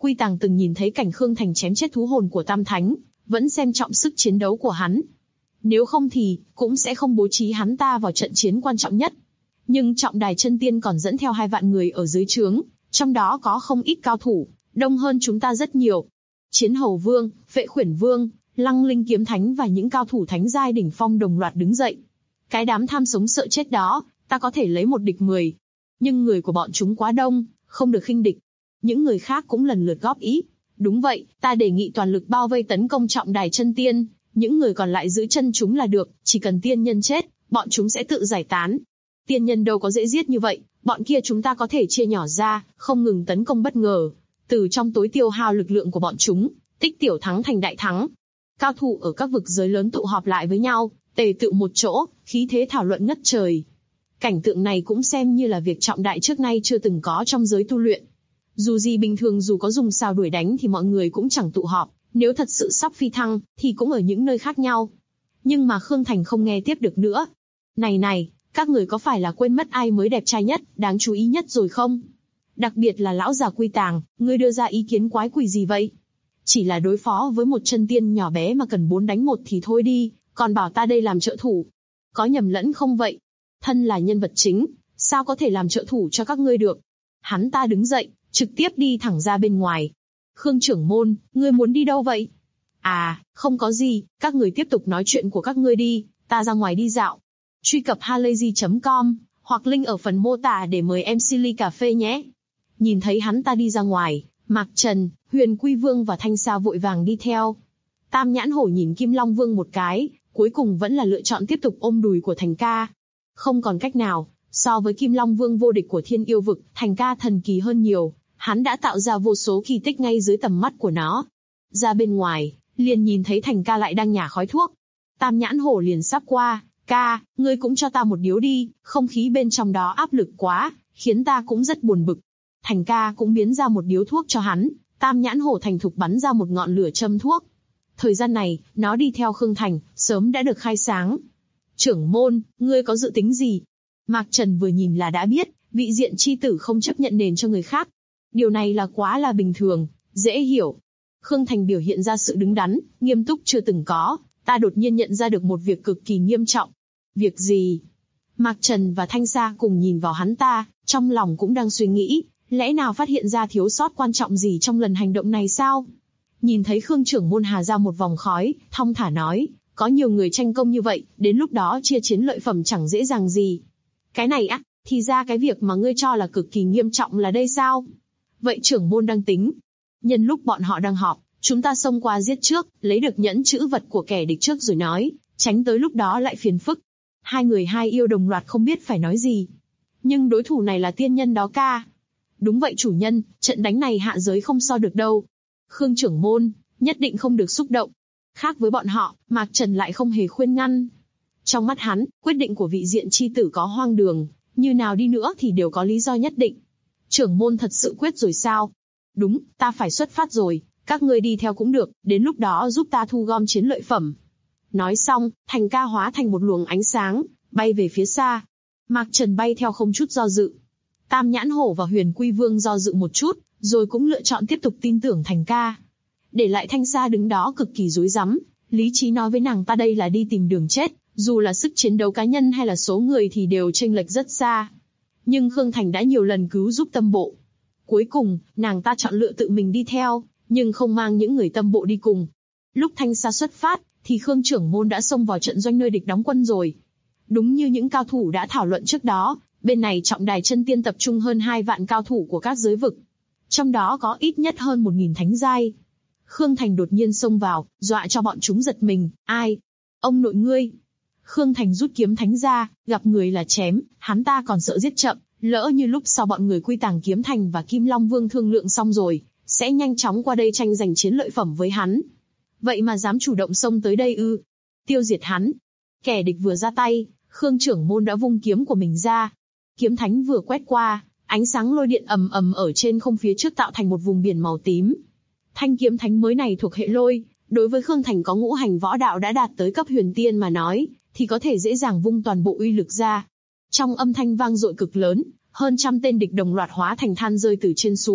Quy Tàng từng nhìn thấy cảnh Khương Thành chém chết thú hồn của Tam Thánh, vẫn xem trọng sức chiến đấu của hắn. Nếu không thì, cũng sẽ không bố trí hắn ta vào trận chiến quan trọng nhất. Nhưng Trọng Đài Chân Tiên còn dẫn theo 2 vạn người ở dưới trướng, trong đó có không ít cao thủ, đông hơn chúng ta rất nhiều. Chiến Hầu Vương, Vệ Khuyển Vương, Lăng Linh Kiếm Thánh và những cao thủ thánh giai đỉnh phong đồng loạt đứng dậy. Cái đám tham sống sợ chết đó, ta có thể lấy 1 địch 10. Nhưng người của bọn chúng quá đông, không được khinh địch. Những người khác cũng lần lượt góp ý. Đúng vậy, ta đề nghị toàn lực bao vây tấn công Trọng Đài Chân Tiên, những người còn lại giữ chân chúng là được, chỉ cần tiên nhân chết, bọn chúng sẽ tự giải tán. Tiên nhân đâu có dễ giết như vậy, bọn kia chúng ta có thể chia nhỏ ra, không ngừng tấn công bất ngờ. Từ trong tối tiêu hao lực lượng của bọn chúng, tích tiểu thắng thành đại thắng. Cao thủ ở các vực giới lớn tụ họp lại với nhau, tề tựu một chỗ, khí thế thảo luận ngất trời. Cảnh tượng này cũng xem như là việc trọng đại trước nay chưa từng có trong giới tu luyện. Dù gì bình thường dù có dùng sao đuổi đánh thì mọi người cũng chẳng tụ họp, nếu thật sự sắp phi thăng, thì cũng ở những nơi khác nhau. Nhưng mà Khương Thành không nghe tiếp được nữa. Này, các người có phải là quên mất ai mới đẹp trai nhất, đáng chú ý nhất rồi không? Đặc biệt là lão già Quy Tàng, ngươi đưa ra ý kiến quái quỷ gì vậy? Chỉ là đối phó với một chân tiên nhỏ bé mà cần 4 đánh 1 thì thôi đi, còn bảo ta đây làm trợ thủ. Có nhầm lẫn không vậy? Thân là nhân vật chính, sao có thể làm trợ thủ cho các ngươi được? Hắn ta đứng dậy, trực tiếp đi thẳng ra bên ngoài. Khương trưởng môn, ngươi muốn đi đâu vậy? À, không có gì, các người tiếp tục nói chuyện của các ngươi đi, ta ra ngoài đi dạo. Truy cập halayzi.com, hoặc link ở phần mô tả để mời MC ly cà phê nhé. Nhìn thấy hắn ta đi ra ngoài, Mạc Trần, Huyền Quy Vương và Thanh Sa vội vàng đi theo. Tam Nhãn Hổ nhìn Kim Long Vương một cái, cuối cùng vẫn là lựa chọn tiếp tục ôm đùi của Thành Ca. Không còn cách nào, so với Kim Long Vương vô địch của Thiên Yêu Vực, Thành Ca thần kỳ hơn nhiều. Hắn đã tạo ra vô số kỳ tích ngay dưới tầm mắt của nó. Ra bên ngoài, liền nhìn thấy Thành Ca lại đang nhả khói thuốc. Tam Nhãn Hổ liền sắp qua, ca, ngươi cũng cho ta một điếu đi, không khí bên trong đó áp lực quá, khiến ta cũng rất buồn bực. Thành Ca cũng biến ra một điếu thuốc cho hắn, Tam Nhãn Hổ thành thục bắn ra một ngọn lửa châm thuốc. Thời gian này, nó đi theo Khương Thành, sớm đã được khai sáng. Trưởng môn, ngươi có dự tính gì? Mạc Trần vừa nhìn là đã biết, vị diện chi tử không chấp nhận nền cho người khác. Điều này là quá là bình thường, dễ hiểu. Khương Thành biểu hiện ra sự đứng đắn, nghiêm túc chưa từng có. Ta đột nhiên nhận ra được một việc cực kỳ nghiêm trọng. Việc gì? Mạc Trần và Thanh Sa cùng nhìn vào hắn ta, trong lòng cũng đang suy nghĩ, lẽ nào phát hiện ra thiếu sót quan trọng gì trong lần hành động này sao? Nhìn thấy Khương trưởng môn hà ra một vòng khói, thong thả nói, có nhiều người tranh công như vậy, đến lúc đó chia chiến lợi phẩm chẳng dễ dàng gì. Cái này á, thì ra cái việc mà ngươi cho là cực kỳ nghiêm trọng là đây sao? Vậy trưởng môn đang tính. Nhân lúc bọn họ đang họp, chúng ta xông qua giết trước, lấy được nhẫn chữ vật của kẻ địch trước rồi nói, tránh tới lúc đó lại phiền phức. Hai người hai yêu đồng loạt không biết phải nói gì. Nhưng đối thủ này là tiên nhân đó ca. Đúng vậy chủ nhân, trận đánh này hạ giới không so được đâu. Khương trưởng môn, nhất định không được xúc động. Khác với bọn họ, Mạc Trần lại không hề khuyên ngăn. Trong mắt hắn, quyết định của vị diện chi tử có hoang đường, như nào đi nữa thì đều có lý do nhất định. Trưởng môn thật sự quyết rồi sao? Đúng, ta phải xuất phát rồi, các ngươi đi theo cũng được, đến lúc đó giúp ta thu gom chiến lợi phẩm. Nói xong, Thành Ca hóa thành một luồng ánh sáng, bay về phía xa. Mạc Trần bay theo không chút do dự. Tam Nhãn Hổ và Huyền Quy Vương do dự một chút, rồi cũng lựa chọn tiếp tục tin tưởng Thành Ca. Để lại Thanh Sa đứng đó cực kỳ rối rắm, lý trí nói với nàng ta đây là đi tìm đường chết, dù là sức chiến đấu cá nhân hay là số người thì đều chênh lệch rất xa. Nhưng Khương Thành đã nhiều lần cứu giúp tâm bộ. Cuối cùng, nàng ta chọn lựa tự mình đi theo, nhưng không mang những người tâm bộ đi cùng. Lúc Thanh Sa xuất phát, thì Khương trưởng môn đã xông vào trận doanh nơi địch đóng quân rồi. Đúng như những cao thủ đã thảo luận trước đó, bên này Trọng Đài Chân Tiên tập trung hơn 2 vạn cao thủ của các giới vực. Trong đó có ít nhất hơn 1000 thánh giai. Khương Thành đột nhiên xông vào, dọa cho bọn chúng giật mình, ai? Ông nội ngươi. Khương Thành rút kiếm thánh ra, gặp người là chém, hắn ta còn sợ giết chậm, lỡ như lúc sau bọn người Quy Tàng Kiếm Thành và Kim Long Vương thương lượng xong rồi, sẽ nhanh chóng qua đây tranh giành chiến lợi phẩm với hắn. Vậy mà dám chủ động xông tới đây ư? Tiêu diệt hắn. Kẻ địch vừa ra tay, Khương trưởng môn đã vung kiếm của mình ra. Kiếm thánh vừa quét qua, ánh sáng lôi điện ầm ầm ở trên không phía trước tạo thành một vùng biển màu tím. Thanh kiếm thánh mới này thuộc hệ lôi, đối với Khương Thành có ngũ hành võ đạo đã đạt tới cấp huyền tiên mà nói, thì có thể dễ dàng vung toàn bộ uy lực ra. Trong âm thanh vang dội cực lớn, hơn trăm tên địch đồng loạt hóa thành than rơi từ trên xuống,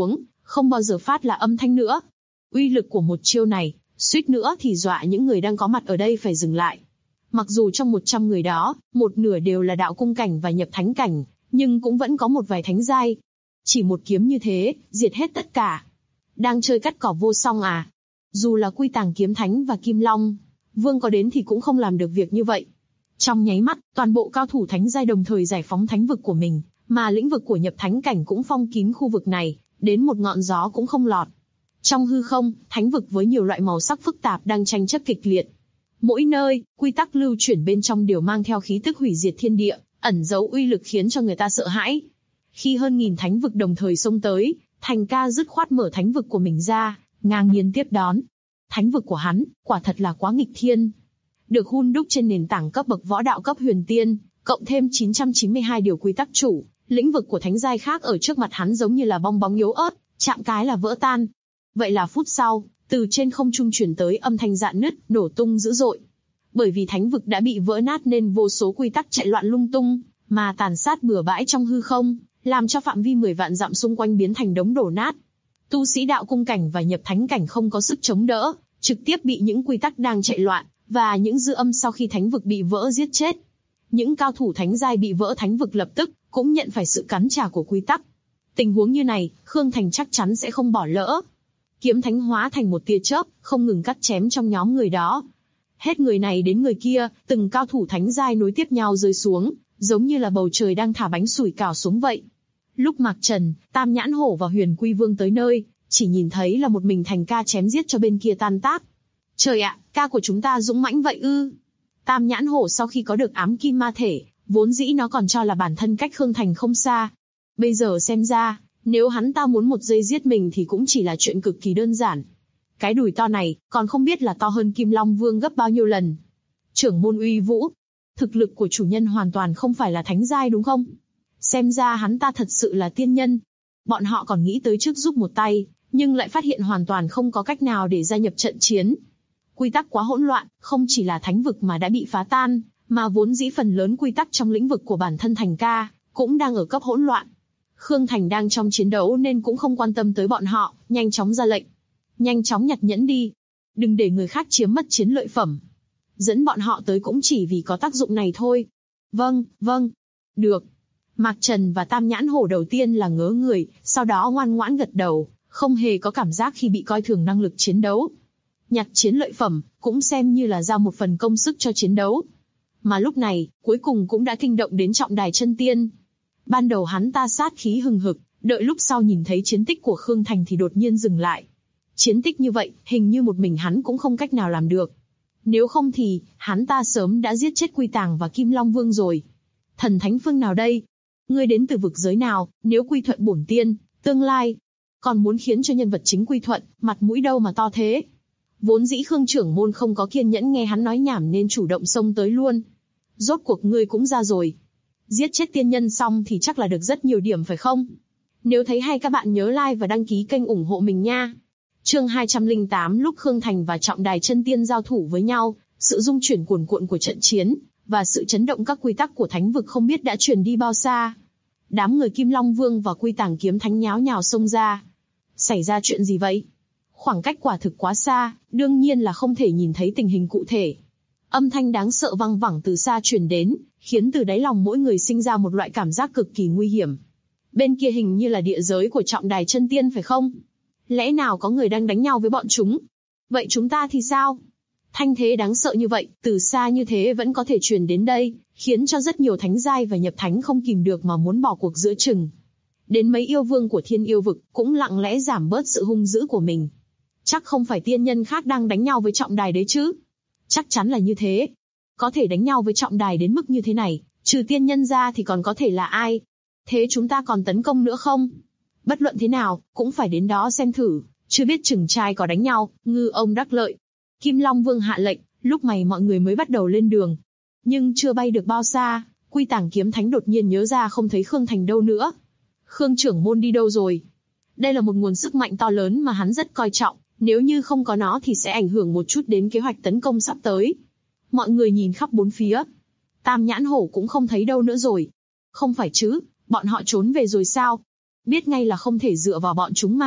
không bao giờ phát là âm thanh nữa. Uy lực của một chiêu này, suýt nữa thì dọa những người đang có mặt ở đây phải dừng lại. Mặc dù trong 100 người đó, một nửa đều là đạo cung cảnh và nhập thánh cảnh, nhưng cũng vẫn có một vài thánh giai. Chỉ một kiếm như thế, diệt hết tất cả. Đang chơi cắt cỏ vô song à? Dù là Quy Tàng Kiếm Thánh và Kim Long Vương có đến thì cũng không làm được việc như vậy. Trong nháy mắt, toàn bộ cao thủ thánh giai đồng thời giải phóng thánh vực của mình, mà lĩnh vực của nhập thánh cảnh cũng phong kín khu vực này, đến một ngọn gió cũng không lọt. Trong hư không, thánh vực với nhiều loại màu sắc phức tạp đang tranh chấp kịch liệt. Mỗi nơi, quy tắc lưu chuyển bên trong đều mang theo khí tức hủy diệt thiên địa, ẩn giấu uy lực khiến cho người ta sợ hãi. Khi hơn nghìn thánh vực đồng thời xông tới, Thành Ca dứt khoát mở thánh vực của mình ra, ngang nhiên tiếp đón. Thánh vực của hắn, quả thật là quá nghịch thiên. Được hun đúc trên nền tảng cấp bậc võ đạo cấp huyền tiên, cộng thêm 992 điều quy tắc chủ, lĩnh vực của thánh giai khác ở trước mặt hắn giống như là bong bóng yếu ớt, chạm cái là vỡ tan. Vậy là phút sau, từ trên không trung truyền tới âm thanh rạn nứt, nổ tung dữ dội. Bởi vì thánh vực đã bị vỡ nát nên vô số quy tắc chạy loạn lung tung, mà tàn sát bừa bãi trong hư không, làm cho phạm vi 10 vạn dặm xung quanh biến thành đống đổ nát. Tu sĩ đạo cung cảnh và nhập thánh cảnh không có sức chống đỡ, trực tiếp bị những quy tắc đang chạy loạn và những dư âm sau khi thánh vực bị vỡ giết chết. Những cao thủ thánh giai bị vỡ thánh vực lập tức cũng nhận phải sự cắn trả của quy tắc. Tình huống như này, Khương Thành chắc chắn sẽ không bỏ lỡ. Kiếm thánh hóa thành một tia chớp, không ngừng cắt chém trong nhóm người đó. Hết người này đến người kia, từng cao thủ thánh giai nối tiếp nhau rơi xuống, giống như là bầu trời đang thả bánh sủi cảo xuống vậy. Lúc Mạc Trần, Tam Nhãn Hổ và Huyền Quy Vương tới nơi, chỉ nhìn thấy là một mình Thành Ca chém giết cho bên kia tan tác. Trời ạ, ca của chúng ta dũng mãnh vậy ư? Tam Nhãn Hổ sau khi có được ám kim ma thể, vốn dĩ nó còn cho là bản thân cách Khương Thành không xa. Bây giờ xem ra, nếu hắn ta muốn một giây giết mình thì cũng chỉ là chuyện cực kỳ đơn giản. Cái đùi to này, còn không biết là to hơn Kim Long Vương gấp bao nhiêu lần. Trưởng môn uy vũ. Thực lực của chủ nhân hoàn toàn không phải là thánh giai đúng không? Xem ra hắn ta thật sự là tiên nhân. Bọn họ còn nghĩ tới trước giúp một tay, nhưng lại phát hiện hoàn toàn không có cách nào để gia nhập trận chiến. Quy tắc quá hỗn loạn, không chỉ là thánh vực mà đã bị phá tan, mà vốn dĩ phần lớn quy tắc trong lĩnh vực của bản thân Thành Ca cũng đang ở cấp hỗn loạn. Khương Thành đang trong chiến đấu nên cũng không quan tâm tới bọn họ, nhanh chóng ra lệnh. Nhanh chóng nhặt nhẫn đi. Đừng để người khác chiếm mất chiến lợi phẩm. Dẫn bọn họ tới cũng chỉ vì có tác dụng này thôi. Vâng, vâng. Được. Mạc Trần và Tam Nhãn Hổ đầu tiên là ngớ người, sau đó ngoan ngoãn gật đầu, không hề có cảm giác khi bị coi thường năng lực chiến đấu. Nhặt chiến lợi phẩm, cũng xem như là giao một phần công sức cho chiến đấu. Mà lúc này, cuối cùng cũng đã kinh động đến Trọng Đài Chân Tiên. Ban đầu hắn ta sát khí hừng hực, đợi lúc sau nhìn thấy chiến tích của Khương Thành thì đột nhiên dừng lại. Chiến tích như vậy, hình như một mình hắn cũng không cách nào làm được. Nếu không thì, hắn ta sớm đã giết chết Quy Tàng và Kim Long Vương rồi. Thần thánh phương nào đây? Ngươi đến từ vực giới nào, nếu quy thuận bổn tiên, tương lai, còn muốn khiến cho nhân vật chính quy thuận, mặt mũi đâu mà to thế? Vốn dĩ Khương trưởng môn không có kiên nhẫn nghe hắn nói nhảm nên chủ động xông tới luôn. Rốt cuộc ngươi cũng ra rồi. Giết chết tiên nhân xong thì chắc là được rất nhiều điểm phải không? Nếu thấy hay các bạn nhớ like và đăng ký kênh ủng hộ mình nha. Chương 208 lúc Khương Thành và Trọng Đài Chân Tiên giao thủ với nhau, sự rung chuyển cuồn cuộn của trận chiến, và sự chấn động các quy tắc của thánh vực không biết đã truyền đi bao xa. Đám người Kim Long Vương và Quy Tàng Kiếm Thánh nháo nhào xông ra. Xảy ra chuyện gì vậy? Khoảng cách quả thực quá xa, đương nhiên là không thể nhìn thấy tình hình cụ thể. Âm thanh đáng sợ vang vẳng từ xa truyền đến, khiến từ đáy lòng mỗi người sinh ra một loại cảm giác cực kỳ nguy hiểm. Bên kia hình như là địa giới của Trọng Đài Chân Tiên phải không? Lẽ nào có người đang đánh nhau với bọn chúng? Vậy chúng ta thì sao? Thanh thế đáng sợ như vậy, từ xa như thế vẫn có thể truyền đến đây, khiến cho rất nhiều thánh giai và nhập thánh không kìm được mà muốn bỏ cuộc giữa chừng. Đến mấy yêu vương của thiên yêu vực cũng lặng lẽ giảm bớt sự hung dữ của mình. Chắc không phải tiên nhân khác đang đánh nhau với Trọng Đài đấy chứ? Chắc chắn là như thế. Có thể đánh nhau với Trọng Đài đến mức như thế này, trừ tiên nhân ra thì còn có thể là ai? Thế chúng ta còn tấn công nữa không? Bất luận thế nào, cũng phải đến đó xem thử, chưa biết chừng trai có đánh nhau, ngư ông đắc lợi. Kim Long Vương hạ lệnh, lúc này mọi người mới bắt đầu lên đường. Nhưng chưa bay được bao xa, Quy Tàng Kiếm Thánh đột nhiên nhớ ra không thấy Khương Thành đâu nữa. Khương trưởng môn đi đâu rồi? Đây là một nguồn sức mạnh to lớn mà hắn rất coi trọng, nếu như không có nó thì sẽ ảnh hưởng một chút đến kế hoạch tấn công sắp tới. Mọi người nhìn khắp bốn phía. Tam Nhãn Hổ cũng không thấy đâu nữa rồi. Không phải chứ, bọn họ trốn về rồi sao? Biết ngay là không thể dựa vào bọn chúng mà,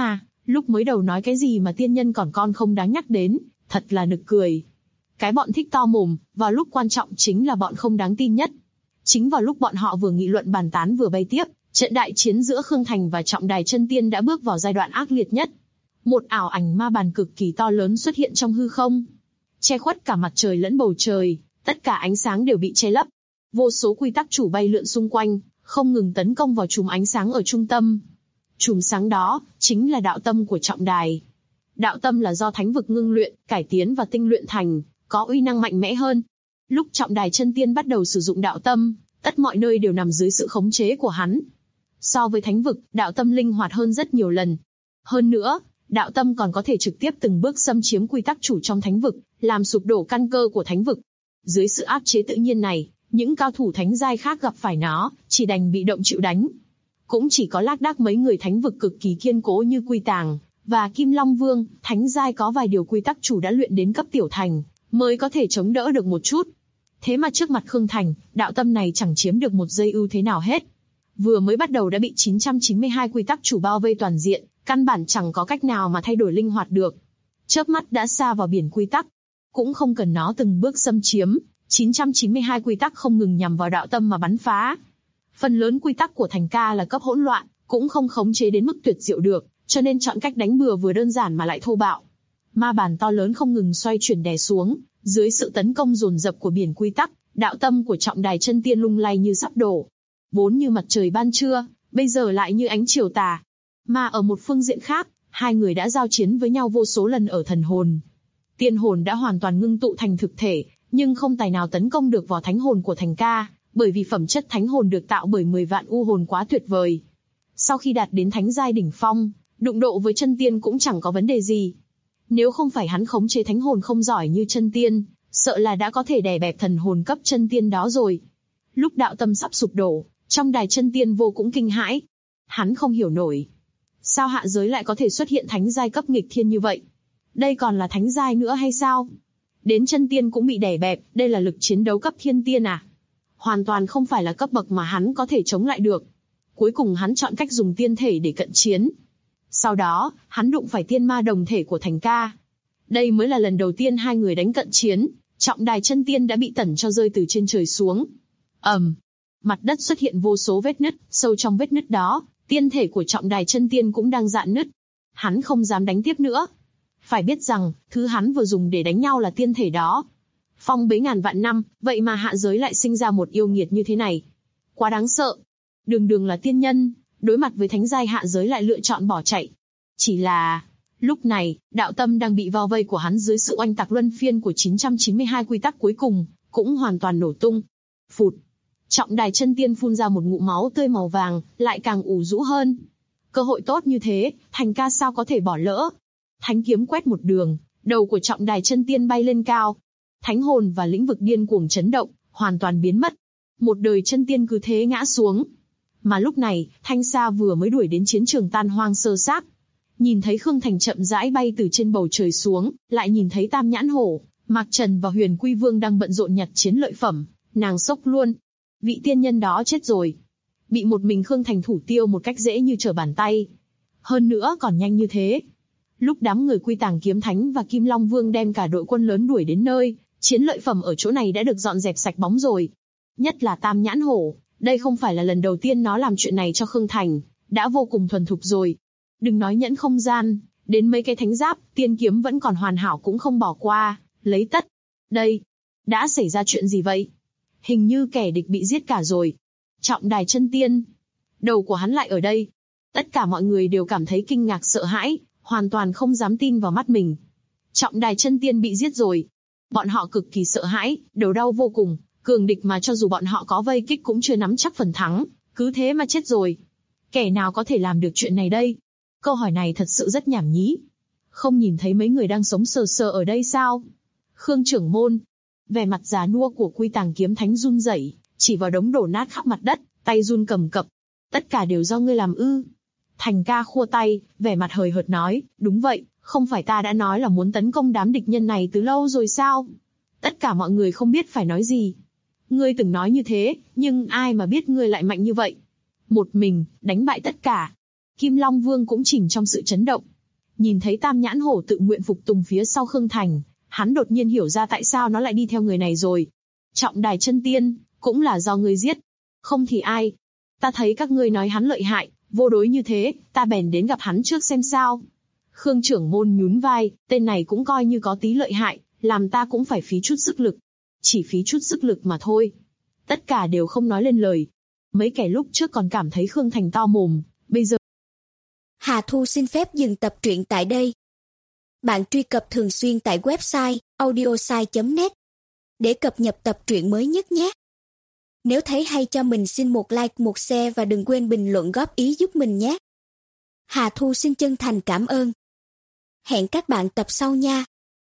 Lúc mới đầu nói cái gì mà tiên nhân còn con không đáng nhắc đến, thật là nực cười. Cái bọn thích to mồm, vào lúc quan trọng chính là bọn không đáng tin nhất. Chính vào lúc bọn họ vừa nghị luận bàn tán vừa bay tiếp, trận đại chiến giữa Khương Thành và Trọng Đài Chân Tiên đã bước vào giai đoạn ác liệt nhất. Một ảo ảnh ma bàn cực kỳ to lớn xuất hiện trong hư không, che khuất cả mặt trời lẫn bầu trời, tất cả ánh sáng đều bị che lấp. Vô số quy tắc chủ bay lượn xung quanh, không ngừng tấn công vào chùm ánh sáng ở trung tâm. Chùm sáng đó chính là đạo tâm của Trọng Đài. Đạo tâm là do thánh vực ngưng luyện, cải tiến và tinh luyện thành, có uy năng mạnh mẽ hơn. Lúc Trọng Đài Chân Tiên bắt đầu sử dụng đạo tâm, tất mọi nơi đều nằm dưới sự khống chế của hắn. So với thánh vực, đạo tâm linh hoạt hơn rất nhiều lần. Hơn nữa, đạo tâm còn có thể trực tiếp từng bước xâm chiếm quy tắc chủ trong thánh vực, làm sụp đổ căn cơ của thánh vực. Dưới sự áp chế tự nhiên này, những cao thủ thánh giai khác gặp phải nó, chỉ đành bị động chịu đánh. Cũng chỉ có lác đác mấy người thánh vực cực kỳ kiên cố như Quy Tàng và Kim Long Vương, thánh giai có vài điều quy tắc chủ đã luyện đến cấp tiểu thành, mới có thể chống đỡ được một chút. Thế mà trước mặt Khương Thành, đạo tâm này chẳng chiếm được một giây ưu thế nào hết. Vừa mới bắt đầu đã bị 992 quy tắc chủ bao vây toàn diện, căn bản chẳng có cách nào mà thay đổi linh hoạt được. Chớp mắt đã sa vào biển quy tắc. Cũng không cần nó từng bước xâm chiếm, 992 quy tắc không ngừng nhằm vào đạo tâm mà bắn phá. Phần lớn quy tắc của Thành Ca là cấp hỗn loạn, cũng không khống chế đến mức tuyệt diệu được, cho nên chọn cách đánh bừa vừa đơn giản mà lại thô bạo. Ma bàn to lớn không ngừng xoay chuyển đè xuống, dưới sự tấn công dồn dập của biển quy tắc, đạo tâm của Trọng Đài Chân Tiên lung lay như sắp đổ. Vốn như mặt trời ban trưa, bây giờ lại như ánh chiều tà. Mà ở một phương diện khác, hai người đã giao chiến với nhau vô số lần ở thần hồn. Tiên hồn đã hoàn toàn ngưng tụ thành thực thể, nhưng không tài nào tấn công được vào thánh hồn của Thành Ca, bởi vì phẩm chất thánh hồn được tạo bởi 10 vạn u hồn quá tuyệt vời. Sau khi đạt đến thánh giai đỉnh phong, đụng độ với chân tiên cũng chẳng có vấn đề gì. Nếu không phải hắn khống chế thánh hồn không giỏi như chân tiên, sợ là đã có thể đè bẹp thần hồn cấp chân tiên đó rồi. Lúc đạo tâm sắp sụp đổ, Trong Đài Chân Tiên vô cũng kinh hãi. Hắn không hiểu nổi, sao hạ giới lại có thể xuất hiện thánh giai cấp nghịch thiên như vậy? Đây còn là thánh giai nữa hay sao? Đến chân tiên cũng bị đè bẹp, đây là lực chiến đấu cấp thiên tiên à? Hoàn toàn không phải là cấp bậc mà hắn có thể chống lại được. Cuối cùng hắn chọn cách dùng tiên thể để cận chiến. Sau đó, hắn đụng phải tiên ma đồng thể của Thành Ca. Đây mới là lần đầu tiên hai người đánh cận chiến, Trọng Đài Chân Tiên đã bị tẩn cho rơi từ trên trời xuống. Mặt đất xuất hiện vô số vết nứt, sâu trong vết nứt đó, tiên thể của Trọng Đài Chân Tiên cũng đang rạn nứt. Hắn không dám đánh tiếp nữa. Phải biết rằng, thứ hắn vừa dùng để đánh nhau là tiên thể đó. Phong bế ngàn vạn năm, vậy mà hạ giới lại sinh ra một yêu nghiệt như thế này. Quá đáng sợ. Đường đường là tiên nhân, đối mặt với thánh giai hạ giới lại lựa chọn bỏ chạy. Chỉ là, lúc này, đạo tâm đang bị bao vây của hắn dưới sự oanh tạc luân phiên của 992 quy tắc cuối cùng, cũng hoàn toàn nổ tung. Phụt. Trọng Đài Chân Tiên phun ra một ngụm máu tươi màu vàng, lại càng ủ rũ hơn. Cơ hội tốt như thế, Thành Ca sao có thể bỏ lỡ? Thánh kiếm quét một đường, đầu của Trọng Đài Chân Tiên bay lên cao. Thánh hồn và lĩnh vực điên cuồng chấn động, hoàn toàn biến mất. Một đời chân tiên cứ thế ngã xuống. Mà lúc này, Thanh Sa vừa mới đuổi đến chiến trường tan hoang sơ xác. Nhìn thấy Khương Thành chậm rãi bay từ trên bầu trời xuống, lại nhìn thấy Tam Nhãn Hổ, Mạc Trần và Huyền Quy Vương đang bận rộn nhặt chiến lợi phẩm, nàng sốc luôn. Vị tiên nhân đó chết rồi. Bị một mình Khương Thành thủ tiêu một cách dễ như trở bàn tay. Hơn nữa còn nhanh như thế. Lúc đám người Quy Tàng Kiếm Thánh và Kim Long Vương đem cả đội quân lớn đuổi đến nơi, chiến lợi phẩm ở chỗ này đã được dọn dẹp sạch bóng rồi. Nhất là Tam Nhãn Hổ, đây không phải là lần đầu tiên nó làm chuyện này cho Khương Thành, đã vô cùng thuần thục rồi. Đừng nói nhẫn không gian, đến mấy cái thánh giáp, tiên kiếm vẫn còn hoàn hảo cũng không bỏ qua, lấy tất. Đây, đã xảy ra chuyện gì vậy? Hình như kẻ địch bị giết cả rồi. Trọng Đài Chân Tiên, đầu của hắn lại ở đây. Tất cả mọi người đều cảm thấy kinh ngạc sợ hãi, hoàn toàn không dám tin vào mắt mình. Trọng Đài Chân Tiên bị giết rồi. Bọn họ cực kỳ sợ hãi, đầu đau vô cùng, cường địch mà cho dù bọn họ có vây kích cũng chưa nắm chắc phần thắng, cứ thế mà chết rồi. Kẻ nào có thể làm được chuyện này đây? Câu hỏi này thật sự rất nhảm nhí. Không nhìn thấy mấy người đang sống sờ sờ ở đây sao? Khương trưởng môn, vẻ mặt già nua của Quy Tàng Kiếm Thánh run rẩy, chỉ vào đống đổ nát khắp mặt đất, tay run cầm cập. Tất cả đều do ngươi làm ư? Thành Ca khua tay, vẻ mặt hời hợt nói, đúng vậy, không phải ta đã nói là muốn tấn công đám địch nhân này từ lâu rồi sao? Tất cả mọi người không biết phải nói gì. Ngươi từng nói như thế, nhưng ai mà biết ngươi lại mạnh như vậy? Một mình, đánh bại tất cả. Kim Long Vương cũng chìm trong sự chấn động. Nhìn thấy Tam Nhãn Hổ tự nguyện phục tùng phía sau Khương Thành, hắn đột nhiên hiểu ra tại sao nó lại đi theo người này rồi. Trọng Đài Chân Tiên, cũng là do ngươi giết. Không thì ai? Ta thấy các ngươi nói hắn lợi hại, vô đối như thế, ta bèn đến gặp hắn trước xem sao. Khương trưởng môn nhún vai, tên này cũng coi như có tí lợi hại, làm ta cũng phải phí chút sức lực. Chỉ phí chút sức lực mà thôi. Tất cả đều không nói lên lời. Mấy kẻ lúc trước còn cảm thấy Khương Thành to mồm, bây giờ... Hà Thu xin phép dừng tập truyện tại đây. Bạn truy cập thường xuyên tại website audiosai.net để cập nhật tập truyện mới nhất nhé. Nếu thấy hay cho mình xin một like, một share và đừng quên bình luận góp ý giúp mình nhé. Hà Thu xin chân thành cảm ơn. Hẹn các bạn tập sau nha.